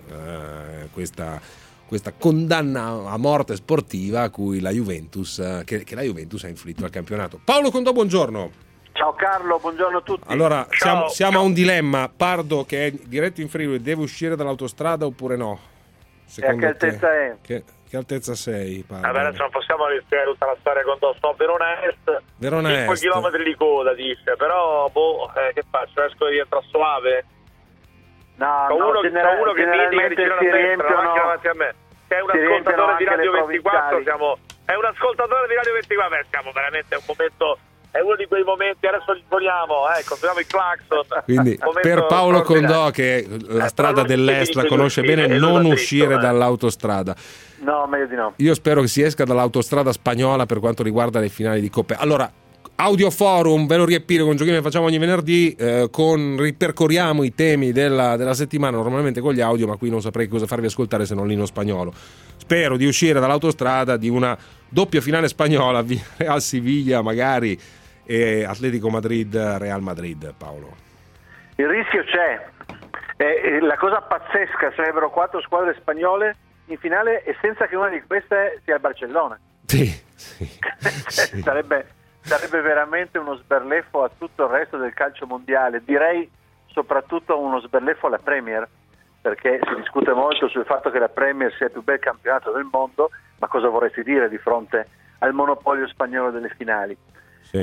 Questa condanna a morte sportiva a cui la Juventus, che la Juventus ha inflitto al campionato. Paolo Condò, buongiorno. Ciao Carlo, buongiorno a tutti. Allora, siamo a un dilemma. Pardo, che è diretto in Friuli, deve uscire dall'autostrada oppure no? Secondo e a che altezza è? Che altezza sei, Pardo? Vabbè, adesso non possiamo rischiare tutta la storia con sto Verona Est. 5 chilometri di coda, dice, però che faccio? Esco di rientro a Soave? No, uno che mi indica di girare a destra, la macchina davanti a me. Che è un ascoltatore di Radio 24, è un ascoltatore di Radio 24, siamo veramente a un momento è uno di quei momenti, adesso li suoniamo il clacson. Quindi per Paolo Condò, che la strada dell'Est la conosce bene, non uscire dall'autostrada. No, meglio di no. Io spero che si esca dall'autostrada spagnola per quanto riguarda le finali di Coppe. Allora, Audio Forum, ve lo riempire con giochini che facciamo ogni venerdì, ripercorriamo i temi della settimana normalmente con gli audio, ma qui non saprei cosa farvi ascoltare se non l'inno spagnolo. Spero di uscire dall'autostrada di una doppia finale spagnola, Real Siviglia magari, e Atletico Madrid Real Madrid. Paolo, il rischio c'è, la cosa pazzesca sarebbero 4 squadre spagnole in finale e senza che una di queste sia il Barcellona. Sì. Sarebbe veramente uno sberleffo a tutto il resto del calcio mondiale, direi soprattutto uno sberleffo alla Premier, perché si discute molto sul fatto che la Premier sia il più bel campionato del mondo, ma cosa vorresti dire di fronte al monopolio spagnolo delle finali? Sì,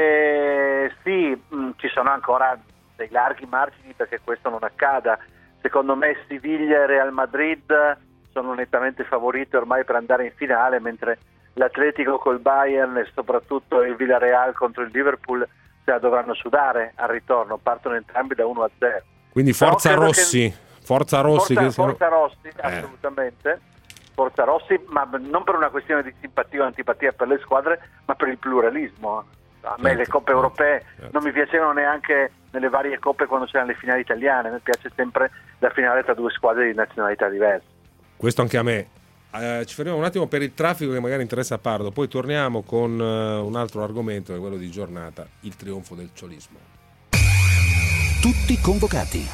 ci sono ancora dei larghi margini perché questo non accada. Secondo me Siviglia e Real Madrid sono nettamente favoriti ormai per andare in finale, mentre l'Atletico col Bayern e soprattutto il Villarreal contro il Liverpool se la dovranno sudare al ritorno, partono entrambi da 1-0. Quindi Forza Rossi, Forza Rossi, assolutamente. Forza Rossi, ma non per una questione di simpatia o antipatia per le squadre, ma per il pluralismo. A me le coppe europee non mi piacevano neanche nelle varie coppe quando c'erano le finali italiane, mi piace sempre la finale tra due squadre di nazionalità diverse. Questo anche a me. Ci fermiamo un attimo per il traffico che magari interessa a Pardo, poi torniamo con un altro argomento, che è quello di giornata, il trionfo del ciolismo. Tutti convocati.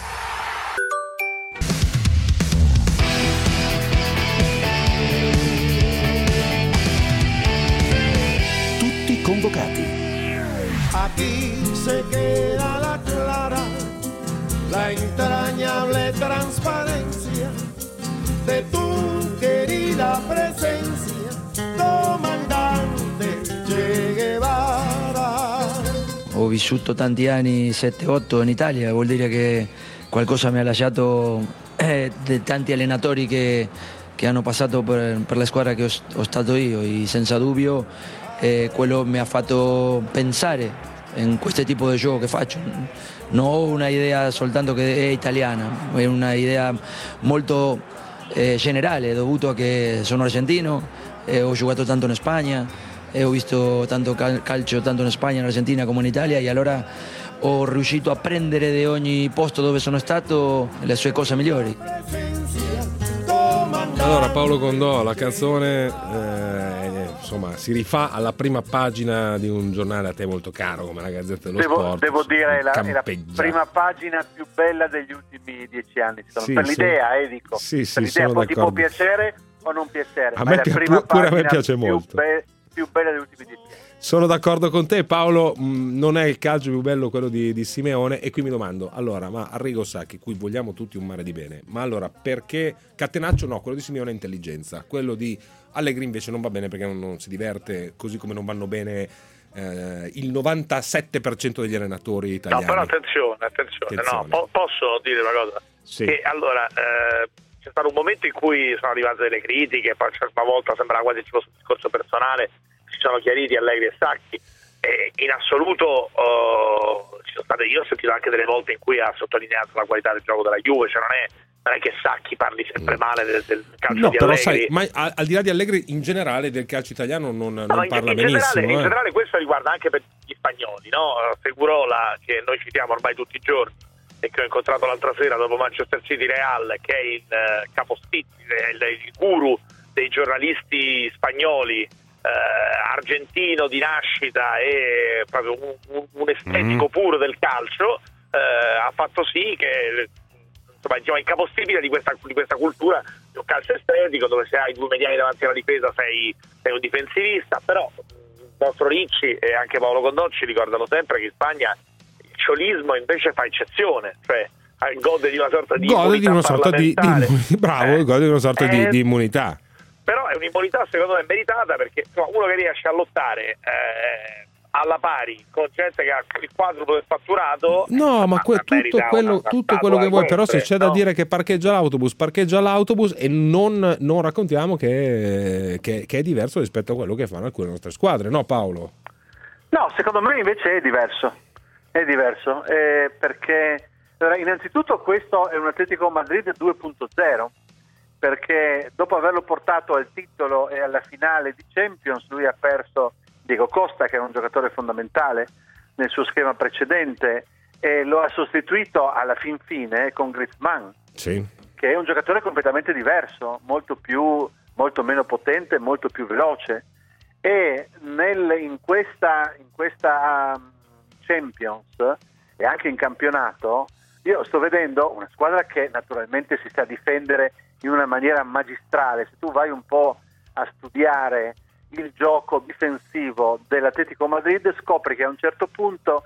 Tutti convocati. Aquí se queda la clara, la entrañable transparencia de tu querida presencia, comandante Che Guevara. Ho vissuto tanti anni, 7-8 in Italia, vuol dire che qualcosa mi ha lasciato di tanti allenatori che hanno passato per la squadra che ho stato io, e senza dubbio quello mi ha fatto pensare in questo tipo di gioco che faccio. Non ho una idea soltanto che è italiana, è una idea molto generale, dovuto a che sono argentino, ho giocato tanto in Spagna, ho visto tanto calcio tanto in Spagna, in Argentina come in Italia, e allora ho riuscito a prendere da ogni posto dove sono stato le sue cose migliori. Allora, Paolo Condò, la canzone insomma si rifà alla prima pagina di un giornale a te molto caro come la Gazzetta dello Sport. Devo dire è la prima pagina più bella degli ultimi 10 anni, per l'idea, dico. Sì, per l'idea poi ti può piacere o non piacere, a me pure a me piace molto. Più bella degli ultimi 10 anni. Sono d'accordo con te, Paolo. Non è il calcio più bello quello di Simeone, e qui mi domando, allora, ma Arrigo Sacchi, cui vogliamo tutti un mare di bene, ma allora perché Catenaccio no, quello di Simeone è intelligenza, quello di Allegri invece non va bene perché non si diverte, così come non vanno bene il 97% degli allenatori italiani. No, però attenzione. No, posso dire una cosa? Sì. Che allora c'è stato un momento in cui sono arrivate delle critiche, poi una volta sembrava quasi ci fosse un discorso personale, si sono chiariti Allegri e Sacchi, e in assoluto ci sono state, io ho sentito anche delle volte in cui ha sottolineato la qualità del gioco della Juve, cioè non è che Sacchi parli sempre male del calcio di però Allegri. Sai, ma al di là di Allegri, in generale del calcio italiano non parla benissimo. In generale questo riguarda anche per gli spagnoli, no? Segurola, che noi citiamo ormai tutti i giorni e che ho incontrato l'altra sera dopo Manchester City Real, che è il il guru dei giornalisti spagnoli, argentino di nascita e proprio un estetico puro del calcio, ha fatto sì che insomma il capostipite di questa cultura di un calcio estetico, dove se hai due mediani davanti alla difesa sei un difensivista. Però il nostro Ricci e anche Paolo Condò ci ricordano sempre che in Spagna il ciolismo invece fa eccezione, cioè gode di una sorta di immunità di immunità. Però è un'immunità secondo me meritata, perché uno che riesce a lottare alla pari con gente che ha il quadruplo del fatturatturo, no, ma tutto quello che vuoi, però se c'è da dire che parcheggia l'autobus e non raccontiamo che è diverso rispetto a quello che fanno alcune nostre squadre, no Paolo? No, secondo me invece è diverso, perché innanzitutto questo è un Atletico Madrid 2.0, perché dopo averlo portato al titolo e alla finale di Champions, lui ha perso Diego Costa, che era un giocatore fondamentale nel suo schema precedente, e lo ha sostituito alla fin fine con Griezmann, sì, che è un giocatore completamente diverso, molto meno potente, molto più veloce, e in questa Champions e anche in campionato io sto vedendo una squadra che naturalmente si sa difendere in una maniera magistrale. Se tu vai un po' a studiare il gioco difensivo dell'Atletico Madrid, scopri che a un certo punto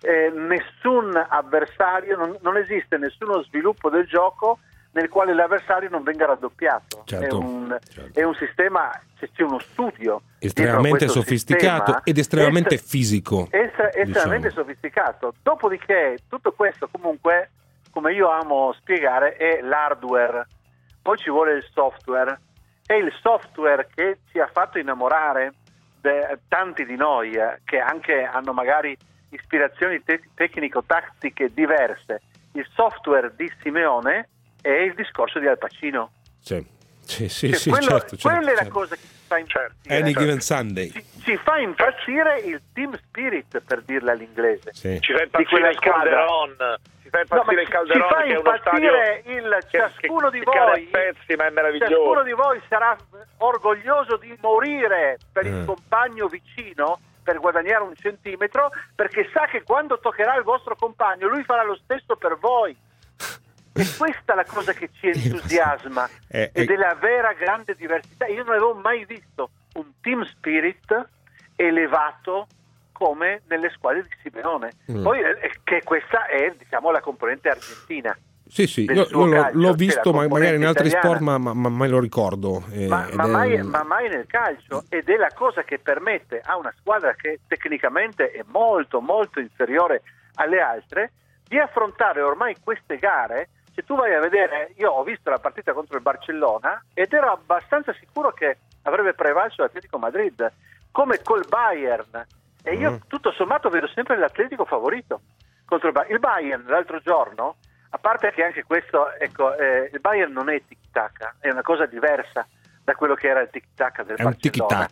nessun avversario, non esiste nessuno sviluppo del gioco nel quale l'avversario non venga raddoppiato. Certo, è un sistema, c'è uno studio estremamente sofisticato sistema, ed estremamente fisico, estremamente sofisticato. Dopodiché tutto questo, comunque, come io amo spiegare, è l'hardware, poi ci vuole il software, è il software che ci ha fatto innamorare tanti di noi che anche hanno magari ispirazioni tecnico-tattiche diverse. Il software di Simeone è il discorso di Al Pacino. Sì, certo. Quella è la cosa che ci fa impazzire. Any given Sunday. Ci fa impazzire il team spirit, per dirla all'inglese. Sì. Ci fa impazzire il Calderon. Ci fa impazzire il Calderon, ci fa che è uno stadio ciascuno di voi, cade a pezzi, ma è meraviglioso. Ciascuno di voi sarà orgoglioso di morire per il compagno vicino, per guadagnare un centimetro, perché sa che quando toccherà il vostro compagno lui farà lo stesso per voi. E questa è la cosa che ci entusiasma ed è la vera grande diversità. Io non avevo mai visto un team spirit elevato come nelle squadre di Simeone. Poi che questa è, diciamo, la componente argentina. Sì, io l'ho visto magari in altri sport, ma mai lo ricordo. Ma mai nel calcio, ed è la cosa che permette a una squadra che tecnicamente è molto molto inferiore alle altre di affrontare ormai queste gare. Se tu vai a vedere, io ho visto la partita contro il Barcellona ed ero abbastanza sicuro che avrebbe prevalso l'Atletico Madrid, come col Bayern, e io tutto sommato vedo sempre l'Atletico favorito contro il Bayern. Il Bayern l'altro giorno, a parte che anche questo, il Bayern non è tic-tac, è una cosa diversa da quello che era il tic-tac del Barcellona.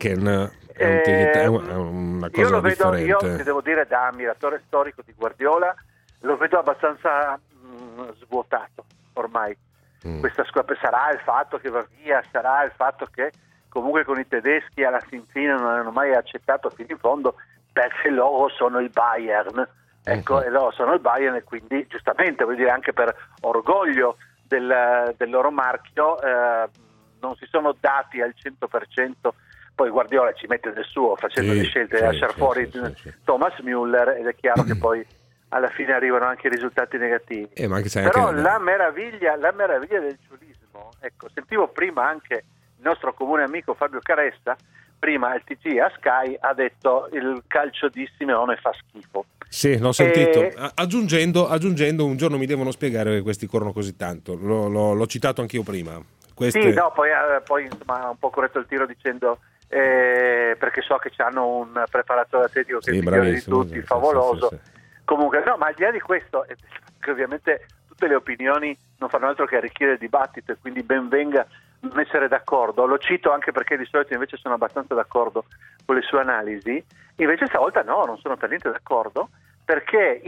È una cosa differente. Io ti devo dire, da ammiratore storico di Guardiola, lo vedo abbastanza svuotato ormai. Questa squadra, sarà il fatto che va via, sarà il fatto che comunque con i tedeschi alla fin fine non hanno mai accettato fino in fondo, perché loro sono il Bayern, e loro sono il Bayern, e quindi giustamente, vuol dire, anche per orgoglio del loro marchio, non si sono dati al 100%. Poi Guardiola ci mette del suo facendo le scelte di lasciare fuori Thomas Müller, ed è chiaro che poi alla fine arrivano anche risultati negativi. Ma anche però anche... la meraviglia del ciulismo, sentivo prima anche il nostro comune amico Fabio Caressa, prima al TG a Sky, ha detto il calcio di Simeone fa schifo. Sì, l'ho sentito. Aggiungendo, un giorno mi devono spiegare che questi corrono così tanto. L'ho citato anch'io prima. Sì, no, poi insomma ha un po' corretto il tiro dicendo perché so che hanno un preparatore atletico che è il migliore di tutti, favoloso. Sì. Comunque, no, ma al di là di questo, che ovviamente tutte le opinioni non fanno altro che arricchire il dibattito, e quindi ben venga non essere d'accordo. Lo cito anche perché di solito invece sono abbastanza d'accordo con le sue analisi. Invece stavolta no, non sono per niente d'accordo, perché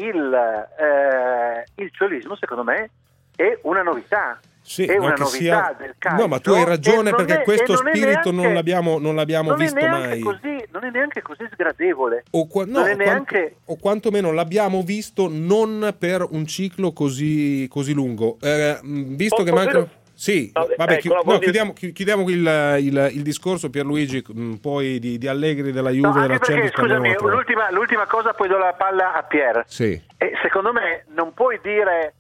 il ciolismo secondo me è una novità. Sì, è una novità del calcio. No, ma tu hai ragione, perché questo spirito non l'abbiamo visto mai. Non è neanche così sgradevole. O quantomeno l'abbiamo visto non per un ciclo così lungo. Visto che manca... Sì, vabbè, chiudiamo il discorso, Pierluigi, poi di Allegri, della Juve, della Champions. Scusami, l'ultima cosa, poi do la palla a Pier. Sì. Secondo me non puoi dire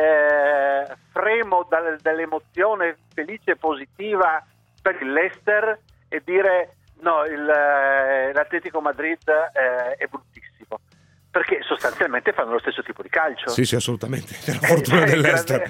fremo dall'emozione felice e positiva per il Leicester e dire no, l'Atletico Madrid è bruttissimo, perché sostanzialmente fanno lo stesso tipo di calcio. Sì, assolutamente, è la fortuna dell'Leicester.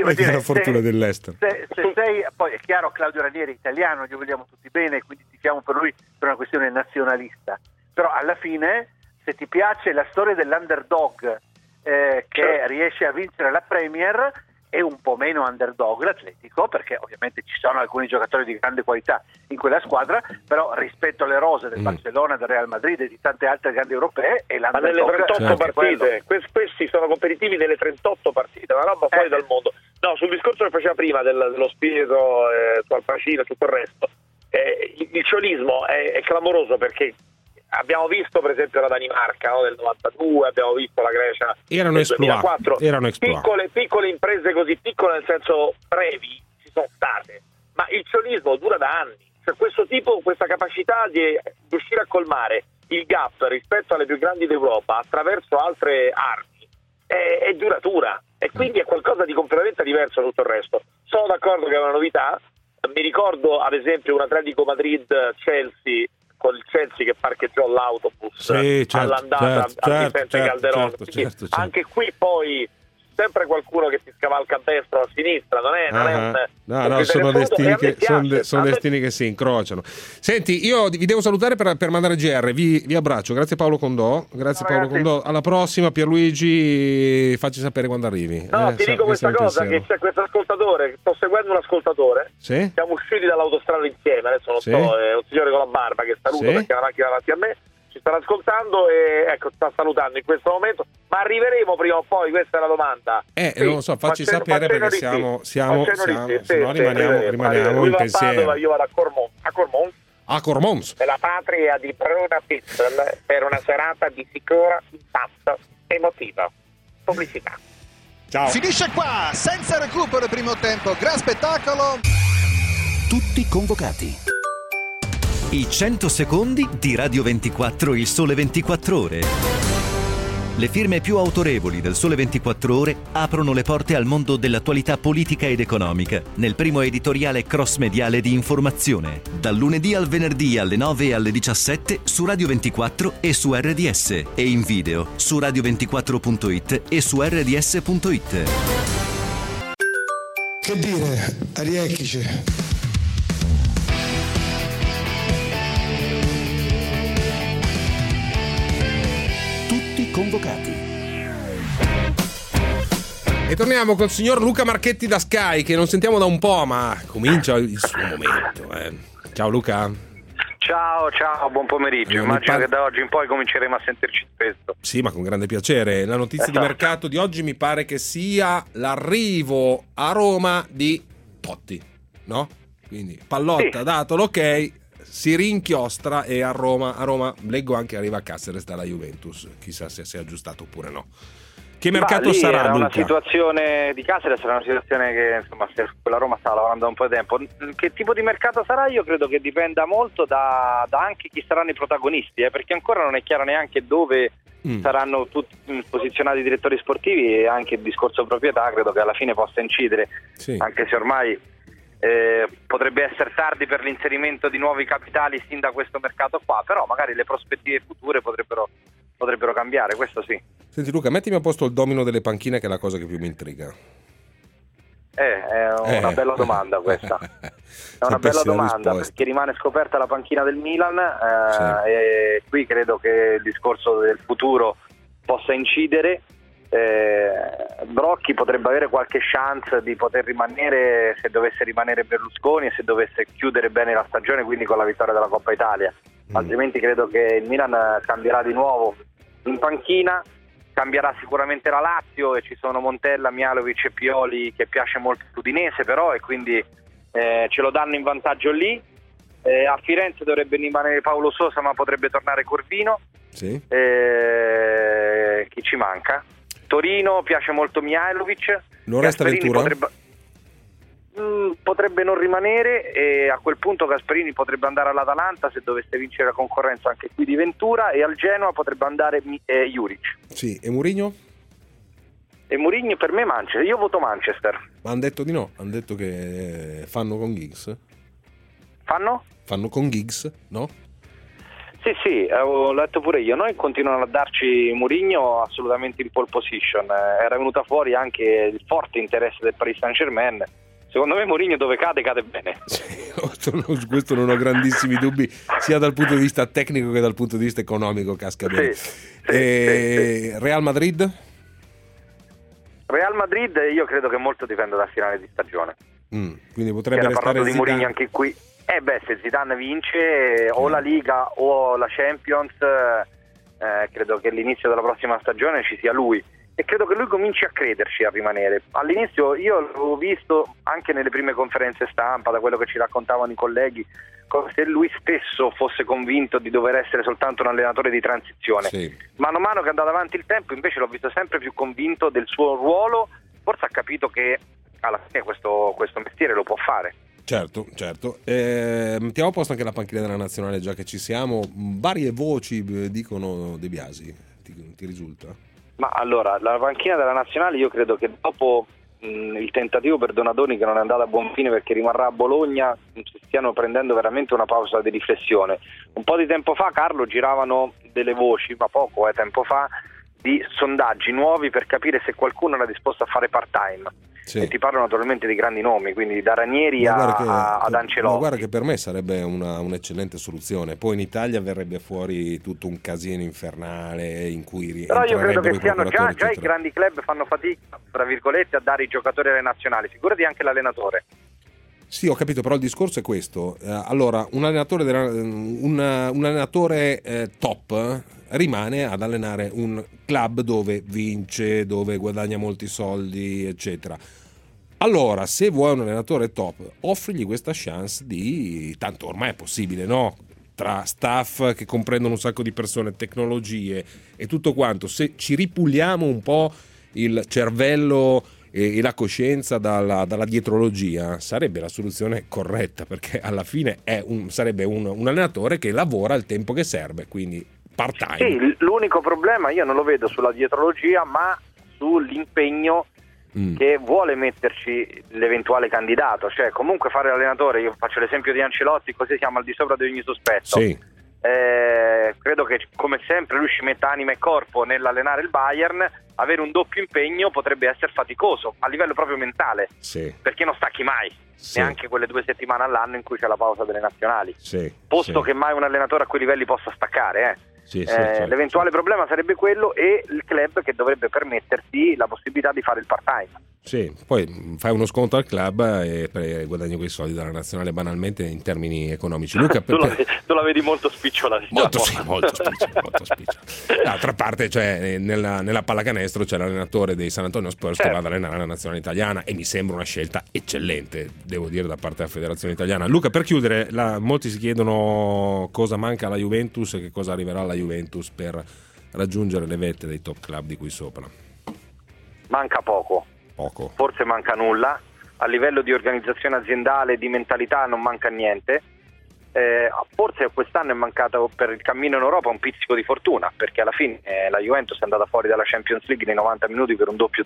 Se sei, poi è chiaro, Claudio Ranieri è italiano, gli vogliamo tutti bene, quindi tifiamo per lui per una questione nazionalista, però alla fine se ti piace la storia dell'underdog che riesce a vincere la Premier, è un po' meno underdog l'Atletico, perché ovviamente ci sono alcuni giocatori di grande qualità in quella squadra, però rispetto alle rose del Barcellona, del Real Madrid e di tante altre grandi europee è ma l'underdog. nelle 38 partite, questi sono competitivi nelle 38 partite, una roba fuori dal mondo. No, sul discorso che faceva prima dello spirito su Al Pacino e tutto il resto, il ciolismo è clamoroso, perché abbiamo visto per esempio la Danimarca, no, del 92, abbiamo visto la Grecia del 2004. Piccole imprese così piccole, nel senso brevi, ci sono state, ma il ciolismo dura da anni. Cioè questa capacità di riuscire a colmare il gap rispetto alle più grandi d'Europa attraverso altre armi è duratura, e quindi è qualcosa di completamente diverso da tutto il resto. Sono d'accordo che è una novità. Mi ricordo ad esempio un Atletico Madrid-Chelsea, con il Chelsea che parcheggiò l'autobus all'andata al Vicente Calderón. Certo. Anche qui poi sempre qualcuno che si scavalca a destra o a sinistra, non è no, sono destini che si incrociano. Senti, io vi devo salutare per mandare GR, vi abbraccio, grazie Paolo Condò, alla prossima. Pierluigi, facci sapere quando arrivi. Ti dico questa cosa, che c'è questo ascoltatore, sto seguendo un ascoltatore, sì? Siamo usciti dall'autostrada insieme, adesso non so, è un signore con la barba che saluto perché ha la macchina davanti a me, ci stanno ascoltando e ecco, sta salutando in questo momento, ma arriveremo prima o poi, questa è la domanda. Non lo so, facci sapere perché siamo se no rimaniamo in pensiero. Io vado a Cormons, è la patria di Bruna Pizzel, per una serata di sicura impatto emotivo. Pubblicità. Ciao. Finisce qua, senza recupero primo tempo, gran spettacolo. Tutti convocati. I 100 secondi di Radio 24, il Sole 24 Ore. Le firme più autorevoli del Sole 24 Ore aprono le porte al mondo dell'attualità politica ed economica nel primo editoriale cross-mediale di informazione, dal lunedì al venerdì alle 9 e alle 17 su Radio 24 e su RDS, e in video su radio24.it e su rds.it. Che dire, Ariecchice? Convocati. E torniamo col signor Luca Marchetti da Sky, che non sentiamo da un po', ma comincia il suo momento. Ciao Luca. Ciao, buon pomeriggio. Immagino che da oggi in poi cominceremo a sentirci spesso. Sì, ma con grande piacere. La notizia di mercato di oggi mi pare che sia l'arrivo a Roma di Totti, no? Quindi Pallotta, dato l'ok, si rinchiostra e a Roma leggo anche arriva a Caceres dalla Juventus, chissà se si è aggiustato oppure no. Che mercato sarà, era Luca? Una situazione di Caceres, era una situazione che insomma la Roma stava lavorando da un po' di tempo. Che tipo di mercato sarà? Io credo che dipenda molto da anche chi saranno i protagonisti, perché ancora non è chiaro neanche dove saranno tutti posizionati i direttori sportivi, e anche il discorso proprietà credo che alla fine possa incidere, anche se ormai potrebbe essere tardi per l'inserimento di nuovi capitali sin da questo mercato qua, però magari le prospettive future potrebbero cambiare, questo sì. Senti Luca, mettimi a posto il domino delle panchine, che è la cosa che più mi intriga. È una bella domanda questa. È una bella domanda, perché rimane scoperta la panchina del Milan, e qui credo che il discorso del futuro possa incidere. Brocchi potrebbe avere qualche chance di poter rimanere, se dovesse rimanere Berlusconi e se dovesse chiudere bene la stagione, quindi con la vittoria della Coppa Italia. Altrimenti credo che il Milan cambierà di nuovo in panchina, cambierà sicuramente la Lazio, e ci sono Montella, Mialovic e Pioli, che piace molto l'Udinese però, e quindi ce lo danno in vantaggio lì. A Firenze dovrebbe rimanere Paolo Sosa, ma potrebbe tornare Corvino. Chi ci manca? Torino piace molto Mihajlovic. Non resta Ventura? Potrebbe non rimanere, e a quel punto Gasperini potrebbe andare all'Atalanta se dovesse vincere la concorrenza anche qui di Ventura, e al Genoa potrebbe andare Juric. Sì, e Mourinho? E Mourinho per me Manchester, io voto Manchester. Ma hanno detto di no, hanno detto che fanno con Giggs. Fanno con Giggs, no? Sì, avevo letto pure io. Noi continuano a darci Mourinho assolutamente in pole position. Era venuta fuori anche il forte interesse del Paris Saint-Germain. Secondo me Mourinho dove cade bene. Su questo non ho grandissimi dubbi, sia dal punto di vista tecnico che dal punto di vista economico, casca bene. Real Madrid? Real Madrid, io credo che molto dipenda dal finale di stagione. Quindi potrebbe restare di Mourinho anche qui. Se Zidane vince o la Liga o la Champions, credo che all'inizio della prossima stagione ci sia lui. E credo che lui cominci a crederci, a rimanere. All'inizio io l'ho visto anche nelle prime conferenze stampa, da quello che ci raccontavano i colleghi, come se lui stesso fosse convinto di dover essere soltanto un allenatore di transizione. Sì. Mano a mano che è andato avanti il tempo, invece l'ho visto sempre più convinto del suo ruolo. Forse ha capito che alla fine questo mestiere lo può fare. Certo. Mettiamo a posto anche la panchina della nazionale, già che ci siamo. Varie voci dicono De Biasi, ti risulta? Ma allora, la panchina della nazionale, io credo che dopo il tentativo per Donadoni, che non è andato a buon fine perché rimarrà a Bologna, si stiano prendendo veramente una pausa di riflessione. Un po' di tempo fa, Carlo, giravano delle voci, ma poco tempo fa, di sondaggi nuovi per capire se qualcuno era disposto a fare part-time. Sì. E ti parlo naturalmente di grandi nomi, quindi da Ranieri ad Ancelotti. Ma guarda che per me sarebbe un'eccellente soluzione. Poi in Italia verrebbe fuori tutto un casino infernale in cui però io credo che siano già eccetera. I grandi club fanno fatica, tra virgolette, a dare i giocatori alle nazionali, figurati anche l'allenatore. Sì, ho capito, però il discorso è questo. Allora, un allenatore top rimane ad allenare un club dove vince, dove guadagna molti soldi, eccetera. Allora, se vuoi un allenatore top, offrigli questa chance tanto ormai è possibile, no? Tra staff che comprendono un sacco di persone, tecnologie e tutto quanto, se ci ripuliamo un po' il cervello e la coscienza dalla dietrologia, sarebbe la soluzione corretta, perché alla fine sarebbe un allenatore che lavora il tempo che serve, quindi part-time. Sì, l'unico problema io non lo vedo sulla dietrologia, ma sull'impegno che vuole metterci l'eventuale candidato. Cioè, comunque fare l'allenatore, io faccio l'esempio di Ancelotti, così siamo al di sopra di ogni sospetto. Sì. Credo che come sempre lui ci metta anima e corpo nell'allenare il Bayern. Avere un doppio impegno potrebbe essere faticoso a livello proprio mentale, sì, perché non stacchi mai, sì, neanche quelle 2 settimane all'anno in cui c'è la pausa delle nazionali, sì, posto sì, che mai un allenatore a quei livelli possa staccare. Sì, certo. L'eventuale problema sarebbe quello, e il club che dovrebbe permettersi la possibilità di fare il part-time. Sì, poi fai uno sconto al club e guadagni quei soldi dalla nazionale, banalmente in termini economici. Luca, tu la vedi molto spicciola, diciamo. molto spicciola. D'altra parte, cioè, nella pallacanestro c'è l'allenatore dei San Antonio Spurs, certo, che va ad allenare la nazionale italiana, e mi sembra una scelta eccellente, devo dire, da parte della federazione italiana. Luca, per chiudere, molti si chiedono cosa manca alla Juventus e che cosa arriverà alla Juventus per raggiungere le vette dei top club di qui sopra. Manca poco. Forse manca nulla. A livello di organizzazione aziendale, di mentalità, non manca niente. Forse quest'anno è mancato per il cammino in Europa un pizzico di fortuna, perché alla fine la Juventus è andata fuori dalla Champions League nei 90 minuti per un doppio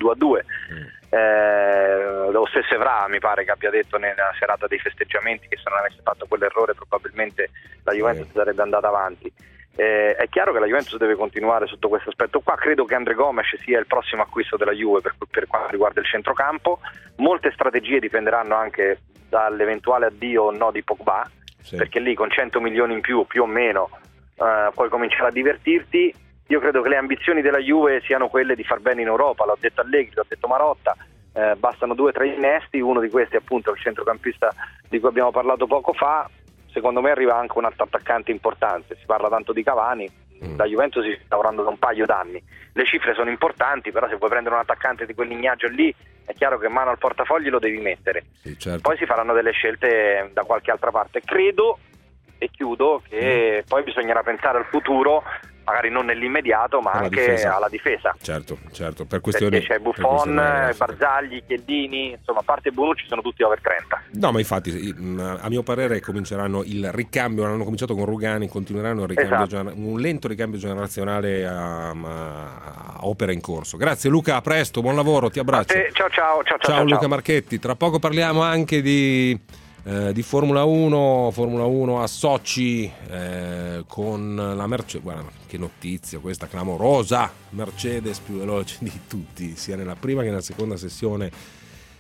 2-2. Lo stesso Evra mi pare che abbia detto nella serata dei festeggiamenti che se non avesse fatto quell'errore probabilmente la Juventus sarebbe andata avanti. È chiaro che la Juventus deve continuare sotto questo aspetto qua. Credo che André Gomes sia il prossimo acquisto della Juve per quanto riguarda il centrocampo. Molte strategie dipenderanno anche dall'eventuale addio o no di Pogba, sì, perché lì con 100 milioni in più o meno puoi cominciare a divertirti. Io credo che le ambizioni della Juve siano quelle di far bene in Europa, l'ho detto Allegri, l'ho detto Marotta. Bastano 2 o 3 innesti, uno di questi appunto il centrocampista di cui abbiamo parlato poco fa. Secondo me arriva anche un altro attaccante importante, si parla tanto di Cavani, la Juventus si sta lavorando da un paio d'anni, le cifre sono importanti, però se vuoi prendere un attaccante di quel lignaggio lì è chiaro che mano al portafogli lo devi mettere, sì, certo. Poi si faranno delle scelte da qualche altra parte. Credo, e chiudo, che poi bisognerà pensare al futuro, magari non nell'immediato, ma anche alla difesa. Certo, per questioni. Perché c'è Buffon, Barzagli, Chiellini, insomma, a parte Bonucci sono tutti over 30. No, ma infatti, a mio parere cominceranno il ricambio, hanno cominciato con Rugani, continueranno il ricambio, un lento ricambio generazionale a opera in corso. Grazie Luca, a presto, buon lavoro, ti abbraccio. Ciao Luca Marchetti. Tra poco parliamo anche di Formula 1 a Sochi con la Mercedes. Guarda che notizia questa clamorosa, Mercedes più veloce di tutti sia nella prima che nella seconda sessione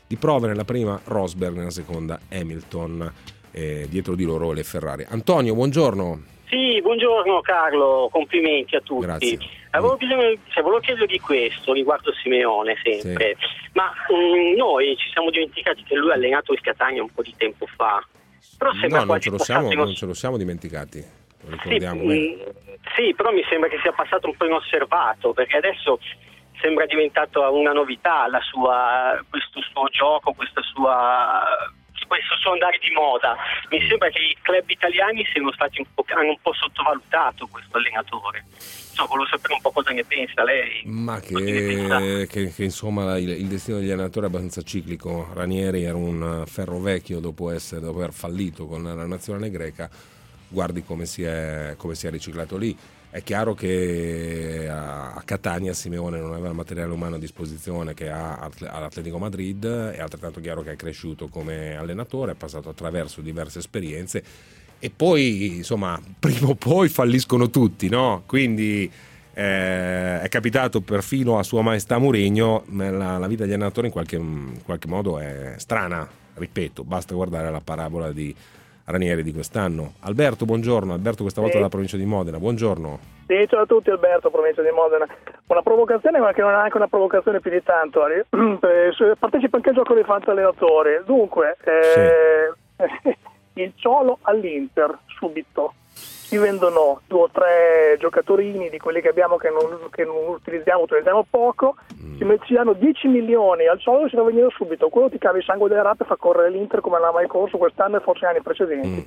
di prove, nella prima Rosberg, nella seconda Hamilton, dietro di loro le Ferrari. Antonio, buongiorno. Sì, buongiorno Carlo, complimenti a tutti. Grazie. Volevo chiedergli questo riguardo Simeone sempre, sì. Ma noi ci siamo dimenticati che lui ha allenato il Catania un po' di tempo fa. Però sembra non ce lo siamo dimenticati, lo ricordiamo. Sì, però mi sembra che sia passato un po' inosservato, perché adesso sembra diventata una novità questo suo gioco, questo suo andare di moda. Mi sembra che i club italiani hanno un po' sottovalutato questo allenatore. Volevo sapere un po' cosa ne pensa lei. Ma che insomma il destino degli allenatori è abbastanza ciclico. Ranieri era un ferro vecchio dopo aver fallito con la nazionale greca. Guardi come si è riciclato lì. È chiaro che a Catania Simeone non aveva il materiale umano a disposizione che ha all'Atletico Madrid, è altrettanto chiaro che è cresciuto come allenatore, è passato attraverso diverse esperienze e poi insomma prima o poi falliscono tutti, no? Quindi è capitato perfino a Sua Maestà Mourinho. La vita degli allenatori in qualche modo è strana, ripeto, basta guardare la parabola di Ranieri di quest'anno. Alberto, buongiorno. Alberto questa volta dalla provincia di Modena, buongiorno. Sì, ciao a tutti, Alberto, provincia di Modena. Una provocazione, ma che non è anche una provocazione più di tanto. Partecipa anche al gioco dei fantallenatori. Dunque, il Ciolo all'Inter, subito. Si vendono 2 o 3 giocatorini di quelli che abbiamo che non utilizziamo poco, ci danno 10 milioni al Ciolo, si va a venire subito. Quello ti cava il sangue delle rape e fa correre l'Inter come non ha mai corso quest'anno e forse anni precedenti.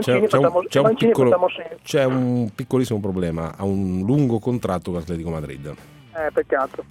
C'è un piccolissimo problema, ha un lungo contratto con l'Atletico Madrid. Peccato.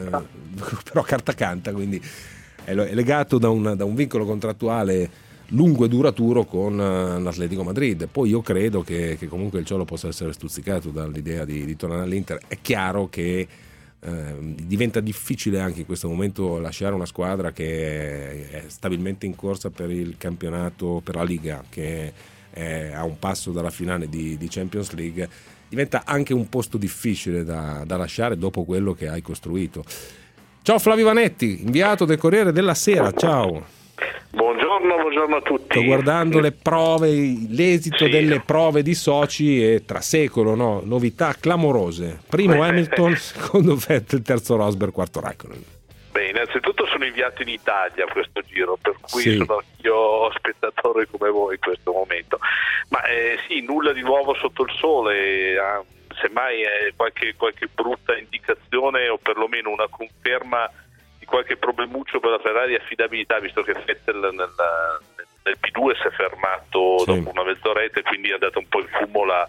Però carta canta, quindi è legato da un vincolo contrattuale lungo e duraturo con l'Atletico Madrid. Poi io credo che comunque il Ciolo possa essere stuzzicato dall'idea di tornare all'Inter. È chiaro che diventa difficile anche in questo momento lasciare una squadra che è stabilmente in corsa per il campionato, per la Liga, che è a un passo dalla finale di Champions League. Diventa anche un posto difficile da lasciare dopo quello che hai costruito. Ciao Flavio Vanetti, inviato del Corriere della Sera, ciao. Buongiorno a tutti. Sto guardando le prove, l'esito delle prove di Sochi e tra secolo, no? Novità clamorose. Primo Hamilton, secondo Vettel, terzo Rosberg, quarto Raikkonen. Beh, innanzitutto sono inviato in Italia a questo giro, per cui sono io spettatore come voi in questo momento. Ma sì, nulla di nuovo sotto il sole, semmai qualche brutta indicazione o perlomeno una conferma di qualche problemuccio per la Ferrari, affidabilità, visto che Vettel nel P2 si è fermato dopo una mezz'oretta e quindi è andata un po' in fumo la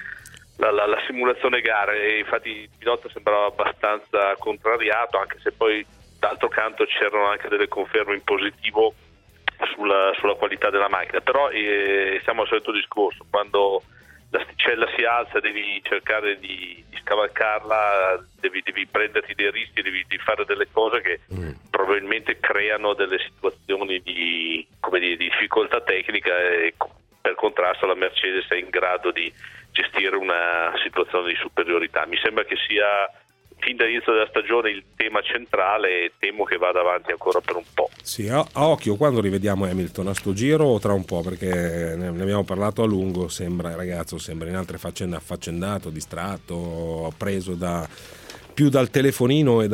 simulazione gare, e infatti il pilota sembrava abbastanza contrariato, anche se poi d'altro canto c'erano anche delle conferme in positivo sulla qualità della macchina. Però siamo al solito discorso, quando l'asticella si alza devi cercare di scavalcarla, devi prenderti dei rischi, devi fare delle cose che probabilmente creano delle situazioni di difficoltà tecnica, e per contrasto la Mercedes è in grado di gestire una situazione di superiorità. Mi sembra che sia fin dall'inizio della stagione il tema centrale, e temo che vada avanti ancora per un po'. Sì, a occhio quando rivediamo Hamilton, a sto giro o tra un po', perché ne abbiamo parlato a lungo. Il ragazzo sembra in altre faccende affaccendato, distratto, preso più dal telefonino e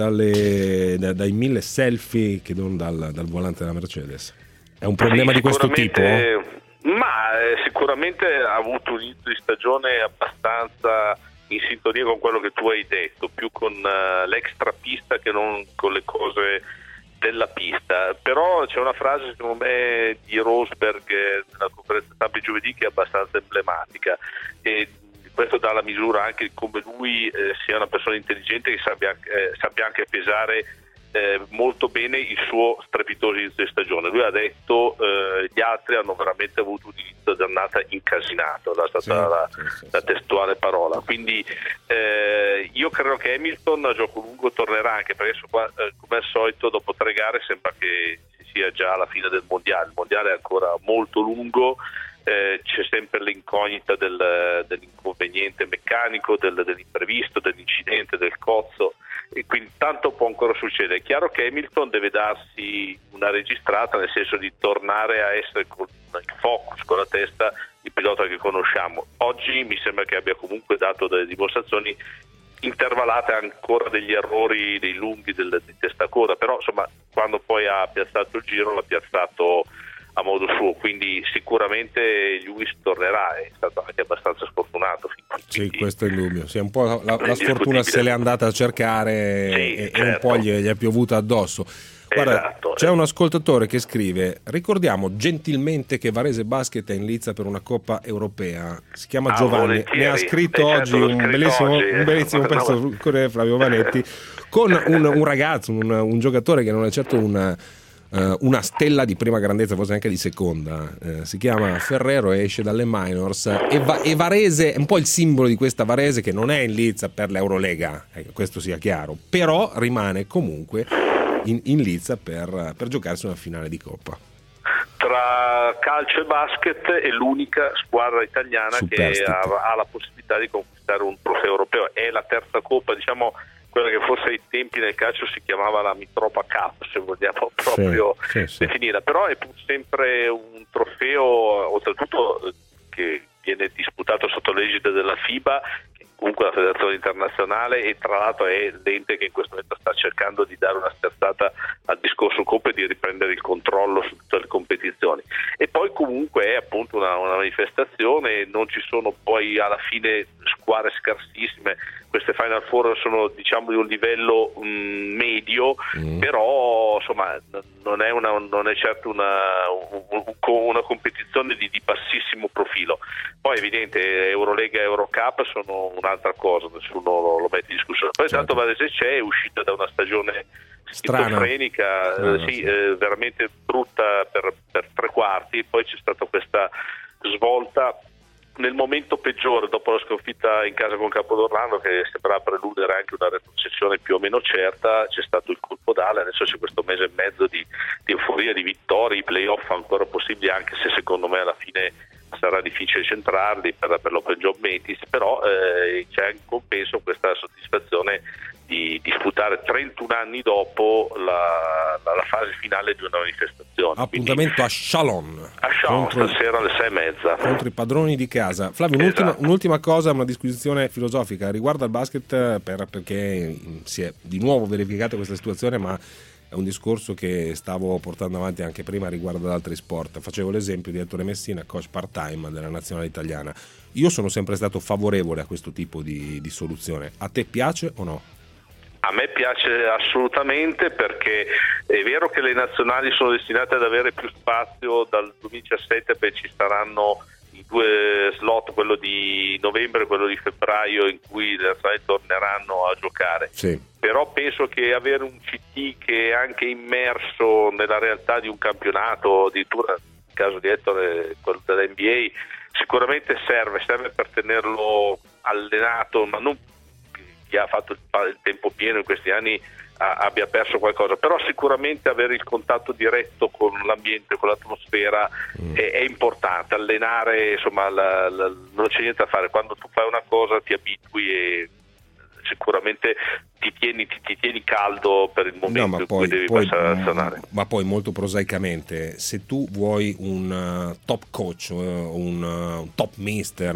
dai 1000 selfie che non dal volante della Mercedes. È un problema di questo tipo? Ma sicuramente ha avuto un inizio di stagione abbastanza in sintonia con quello che tu hai detto, più con l'extra pista che non con le cose della pista. Però c'è una frase secondo me di Rosberg nella conferenza stampa di giovedì che è abbastanza emblematica, e questo dà la misura anche di come lui sia una persona intelligente che sappia anche pesare molto bene il suo strepitoso inizio di stagione. Lui ha detto gli altri hanno veramente avuto un inizio di annata incasinato, è stata la testuale parola. Quindi io credo che Hamilton a gioco lungo tornerà, anche perché come al solito dopo 3 gare sembra che sia già alla fine del mondiale. Il mondiale è ancora molto lungo, c'è sempre l'incognita dell'inconveniente meccanico, dell'imprevisto, dell'incidente, del cozzo, e quindi tanto può ancora succedere. È chiaro che Hamilton deve darsi una registrata, nel senso di tornare a essere con il focus, con la testa di pilota che conosciamo. Oggi mi sembra che abbia comunque dato delle dimostrazioni intervallate ancora degli errori dei lunghi di testa coda, però insomma quando poi ha piazzato il giro l'ha piazzato a modo suo, quindi sicuramente Lewis tornerà, è stato anche abbastanza sfortunato. Sì, questo è il dubbio. Sì, un po' la sfortuna se l'è andata a cercare, sì, e certo, un po' gli è piovuta addosso. Guarda, esatto, c'è un ascoltatore che scrive: ricordiamo gentilmente che Varese Basket è in lizza per una Coppa Europea. Si chiama Giovanni, ne ha scritto oggi un bellissimo pezzo sul Corriere, Flavio Vanetti, con un ragazzo, un giocatore che non è certo una stella di prima grandezza, forse anche di seconda, si chiama Ferrero e esce dalle minors, e Varese è un po' il simbolo di questa Varese che non è in lizza per l'Eurolega, questo sia chiaro, però rimane comunque in lizza per giocarsi una finale di Coppa. Tra calcio e basket è l'unica squadra italiana che ha la possibilità di conquistare un trofeo europeo, è la terza Coppa, diciamo quella che forse ai tempi nel calcio si chiamava la Mitropa Cup, se vogliamo proprio definirla, però è pur sempre un trofeo, oltretutto che viene disputato sotto l'egida della FIBA, che comunque è la federazione internazionale, e tra l'altro è l'ente che in questo momento sta cercando di dare una sterzata al discorso Coppa e di riprendere il controllo su tutte le competizioni. E poi comunque è appunto una manifestazione, non ci sono poi alla fine squadre scarsissime, queste Final Four sono diciamo di un livello medio, però insomma non è certo una competizione di bassissimo profilo. Poi è evidente Eurolega e Eurocup sono un'altra cosa, nessuno lo mette in discussione. Poi tanto Varese è uscita da una stagione schizofrenica, veramente brutta per tre quarti, poi c'è stata questa svolta nel momento peggiore dopo la sconfitta in casa con Capodorlando, che sembrava preludere anche una retrocessione più o meno certa. C'è stato il colpo d'ala, adesso c'è questo mese e mezzo di euforia, di vittorie, i playoff ancora possibili, anche se secondo me alla fine sarà difficile centrarli per l'Open Job Metis, però c'è in compenso questa soddisfazione di disputare 31 anni dopo la fase finale di una manifestazione. Appuntamento quindi, a Chalon stasera alle 6:30 contro i padroni di casa. Flavio, un'ultima cosa, una disquisizione filosofica riguardo al basket, perché si è di nuovo verificata questa situazione, ma è un discorso che stavo portando avanti anche prima riguardo ad altri sport. Facevo l'esempio di Ettore Messina, coach part-time della nazionale italiana. Io sono sempre stato favorevole a questo tipo di soluzione. A te piace o no? A me piace assolutamente, perché è vero che le nazionali sono destinate ad avere più spazio dal 2017, ci saranno i due slot, quello di novembre e quello di febbraio, in cui le nazionali torneranno a giocare. Sì. Però penso che avere un CT che è anche immerso nella realtà di un campionato, addirittura nel caso di Ettore quello dell'NBA, sicuramente serve per tenerlo allenato, ma non chi ha fatto il tempo pieno in questi anni abbia perso qualcosa, però sicuramente avere il contatto diretto con l'ambiente, con l'atmosfera è importante. Allenare, insomma, non c'è niente da fare, quando tu fai una cosa ti abitui e sicuramente ti tieni caldo per il momento in cui devi passare a sanare. Ma poi molto prosaicamente, se tu vuoi un top coach, un top mister,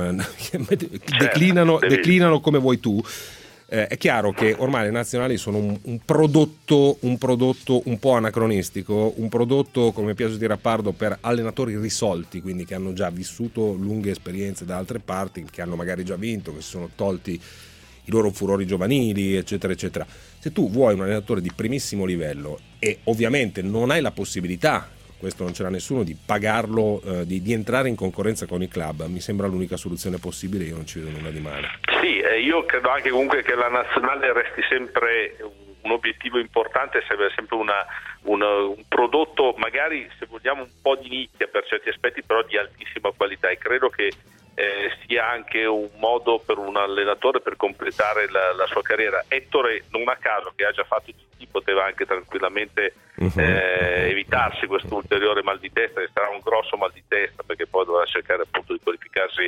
declinano come vuoi tu. È chiaro che ormai le nazionali sono un prodotto un po' anacronistico, un prodotto, come piace dire a Pardo, per allenatori risolti, quindi che hanno già vissuto lunghe esperienze da altre parti, che hanno magari già vinto, che si sono tolti i loro furori giovanili, eccetera eccetera. Se tu vuoi un allenatore di primissimo livello e ovviamente non hai la possibilità, questo non c'era nessuno, di pagarlo, di entrare in concorrenza con i club, mi sembra l'unica soluzione possibile. Io non ci vedo nulla di male. Sì, io credo anche comunque che la nazionale resti sempre un obiettivo importante, serve sempre un prodotto, magari se vogliamo un po' di nicchia per certi aspetti, però di altissima qualità, e credo che sia anche un modo per un allenatore per completare la sua carriera. Ettore, non a caso, che ha già fatto il CT, poteva anche tranquillamente evitarsi questo ulteriore mal di testa, che sarà un grosso mal di testa, perché poi dovrà cercare appunto di qualificarsi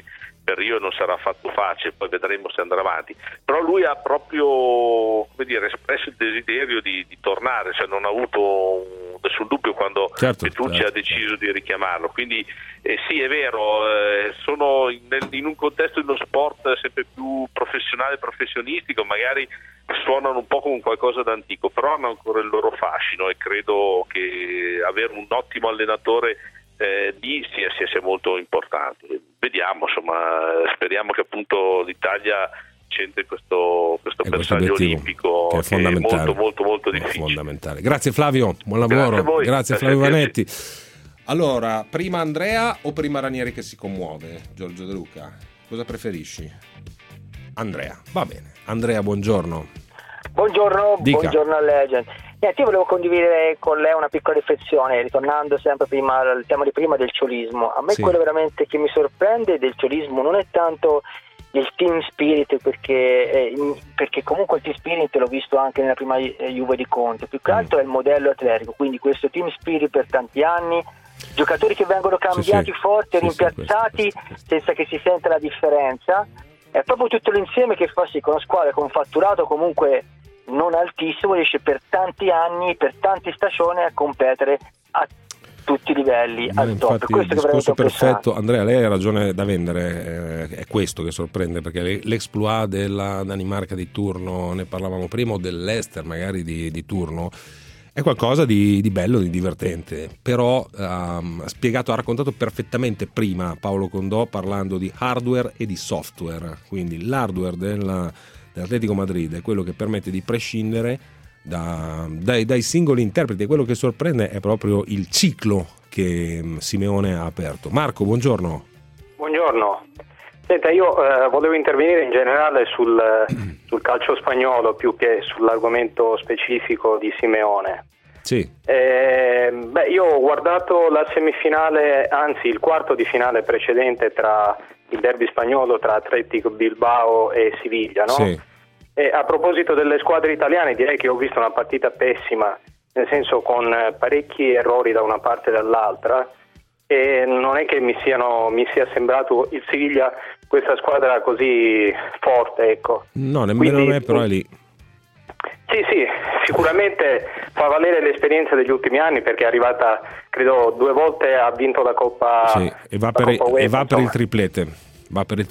per Rio non sarà affatto facile, poi vedremo se andrà avanti, però lui ha proprio, come dire, espresso il desiderio di tornare, cioè non ha avuto nessun dubbio quando Petrucci ha deciso di richiamarlo, quindi sì, è vero, sono in un contesto di uno sport sempre più professionale, professionistico, magari suonano un po' come qualcosa d'antico, però hanno ancora il loro fascino e credo che avere un ottimo allenatore lì sia molto importante. Vediamo, insomma, speriamo che appunto l'Italia centri questo bersaglio olimpico che è fondamentale, molto difficile. Fondamentale. Grazie Flavio, buon lavoro. Grazie Flavio Vanetti. Allora, prima Andrea o prima Ranieri che si commuove? Giorgio De Luca, cosa preferisci? Andrea, va bene. Andrea, buongiorno. Buongiorno, Dica. buongiorno a Legend. Io volevo condividere con lei una piccola riflessione, ritornando sempre prima al tema di prima del ciolismo. A me quello veramente che mi sorprende del ciolismo non è tanto il team spirit, perché comunque il team spirit l'ho visto anche nella prima Juve di Conte, più che altro è il modello atletico, quindi questo team spirit per tanti anni, giocatori che vengono cambiati forti, rimpiazzati senza che si senta la differenza, è proprio tutto l'insieme che fa sì che una squadra con un fatturato comunque non altissimo riesce per tanti anni, per tante stagioni a competere a tutti i livelli al top. Infatti, questo il discorso perfetto. Andrea, lei ha ragione da vendere, è questo che sorprende, perché l'exploit della Danimarca di turno, ne parlavamo prima, o dell'Ester magari di turno, è qualcosa di bello, di divertente, però ha raccontato perfettamente prima Paolo Condò parlando di hardware e di software, quindi l'hardware dell'Atletico Madrid è quello che permette di prescindere dai singoli interpreti. Quello che sorprende è proprio il ciclo che Simeone ha aperto. Marco, buongiorno. Buongiorno. Senta, io volevo intervenire in generale sul calcio spagnolo più che sull'argomento specifico di Simeone. Sì. Io ho guardato la semifinale, anzi il quarto di finale precedente tra il derby spagnolo tra Athletic Bilbao e Siviglia, no? Sì. E a proposito delle squadre italiane, direi che ho visto una partita pessima, nel senso con parecchi errori da una parte e dall'altra, e non è che mi sia sembrato il Siviglia questa squadra così forte, ecco. No, nemmeno a me, però è lì. Sì, sicuramente fa valere l'esperienza degli ultimi anni, perché è arrivata, credo, 2 volte, ha vinto la Coppa. Sì, e va per il triplete. Va per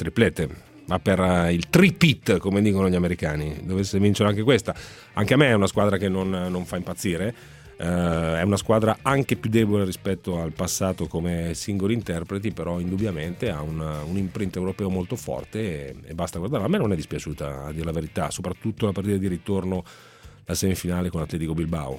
il tripit, come dicono gli americani. Dovesse vincere anche questa. Anche a me è una squadra che non fa impazzire. È una squadra anche più debole rispetto al passato come singoli interpreti, però indubbiamente ha un imprint europeo molto forte e basta guardare. A me non è dispiaciuta, a dire la verità, soprattutto la partita di ritorno, la semifinale con Atletico Bilbao.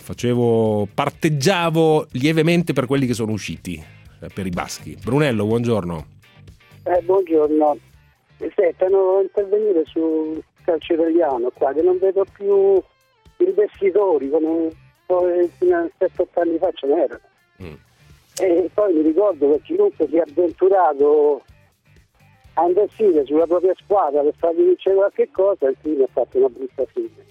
Parteggiavo lievemente per quelli che sono usciti, per i baschi. Brunello, buongiorno. Buongiorno. Devono intervenire sul calcio italiano qua, che non vedo più investitori come fino a 7-8 anni fa ce n'erano. E poi mi ricordo che chiunque si è avventurato a investire sulla propria squadra per fargli vincere qualche cosa, e quindi ha fatto una brutta fine.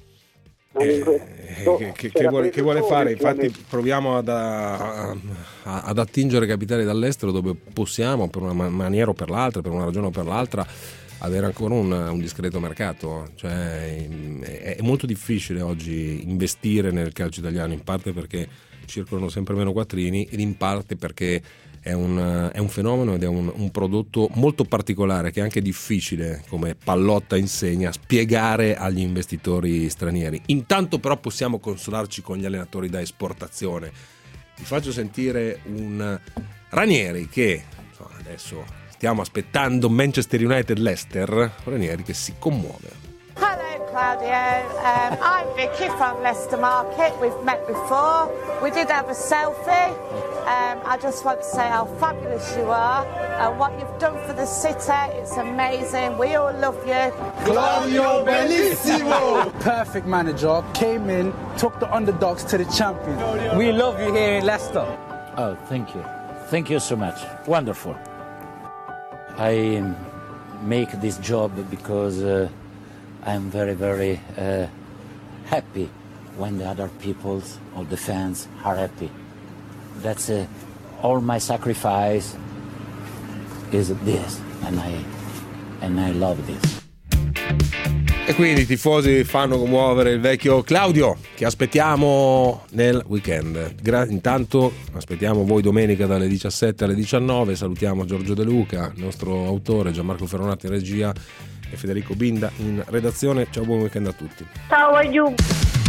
Che vuole fare? Infatti proviamo ad attingere capitali dall'estero dove possiamo, per una maniera o per l'altra, per una ragione o per l'altra, avere ancora un discreto mercato. Cioè, è molto difficile oggi investire nel calcio italiano, in parte perché circolano sempre meno quattrini ed in parte perché è un fenomeno ed è un prodotto molto particolare che è anche difficile, come Pallotta insegna, spiegare agli investitori stranieri. Intanto però possiamo consolarci con gli allenatori da esportazione. Vi faccio sentire un Ranieri che adesso stiamo aspettando Manchester United Leicester, Ranieri che si commuove. Hello Claudio, I'm Vicky from Leicester Market. We've met before. We did have a selfie. I just want to say how fabulous you are and what you've done for the city. It's amazing. We all love you. Claudio Bellissimo! Perfect manager, came in, took the underdogs to the champions. We love you here in Leicester. Oh, thank you. Thank you so much. Wonderful. I make this job because I'm very, very happy when the other people, all the fans, are happy. That's all my sacrifice is this, and and I love this. E quindi i tifosi fanno commuovere il vecchio Claudio, che aspettiamo nel weekend. Intanto aspettiamo voi domenica dalle 17 alle 19. Salutiamo Giorgio De Luca, il nostro autore, Gianmarco Ferronati in regia e Federico Binda in redazione. Ciao, buon weekend a tutti. Ciao a you.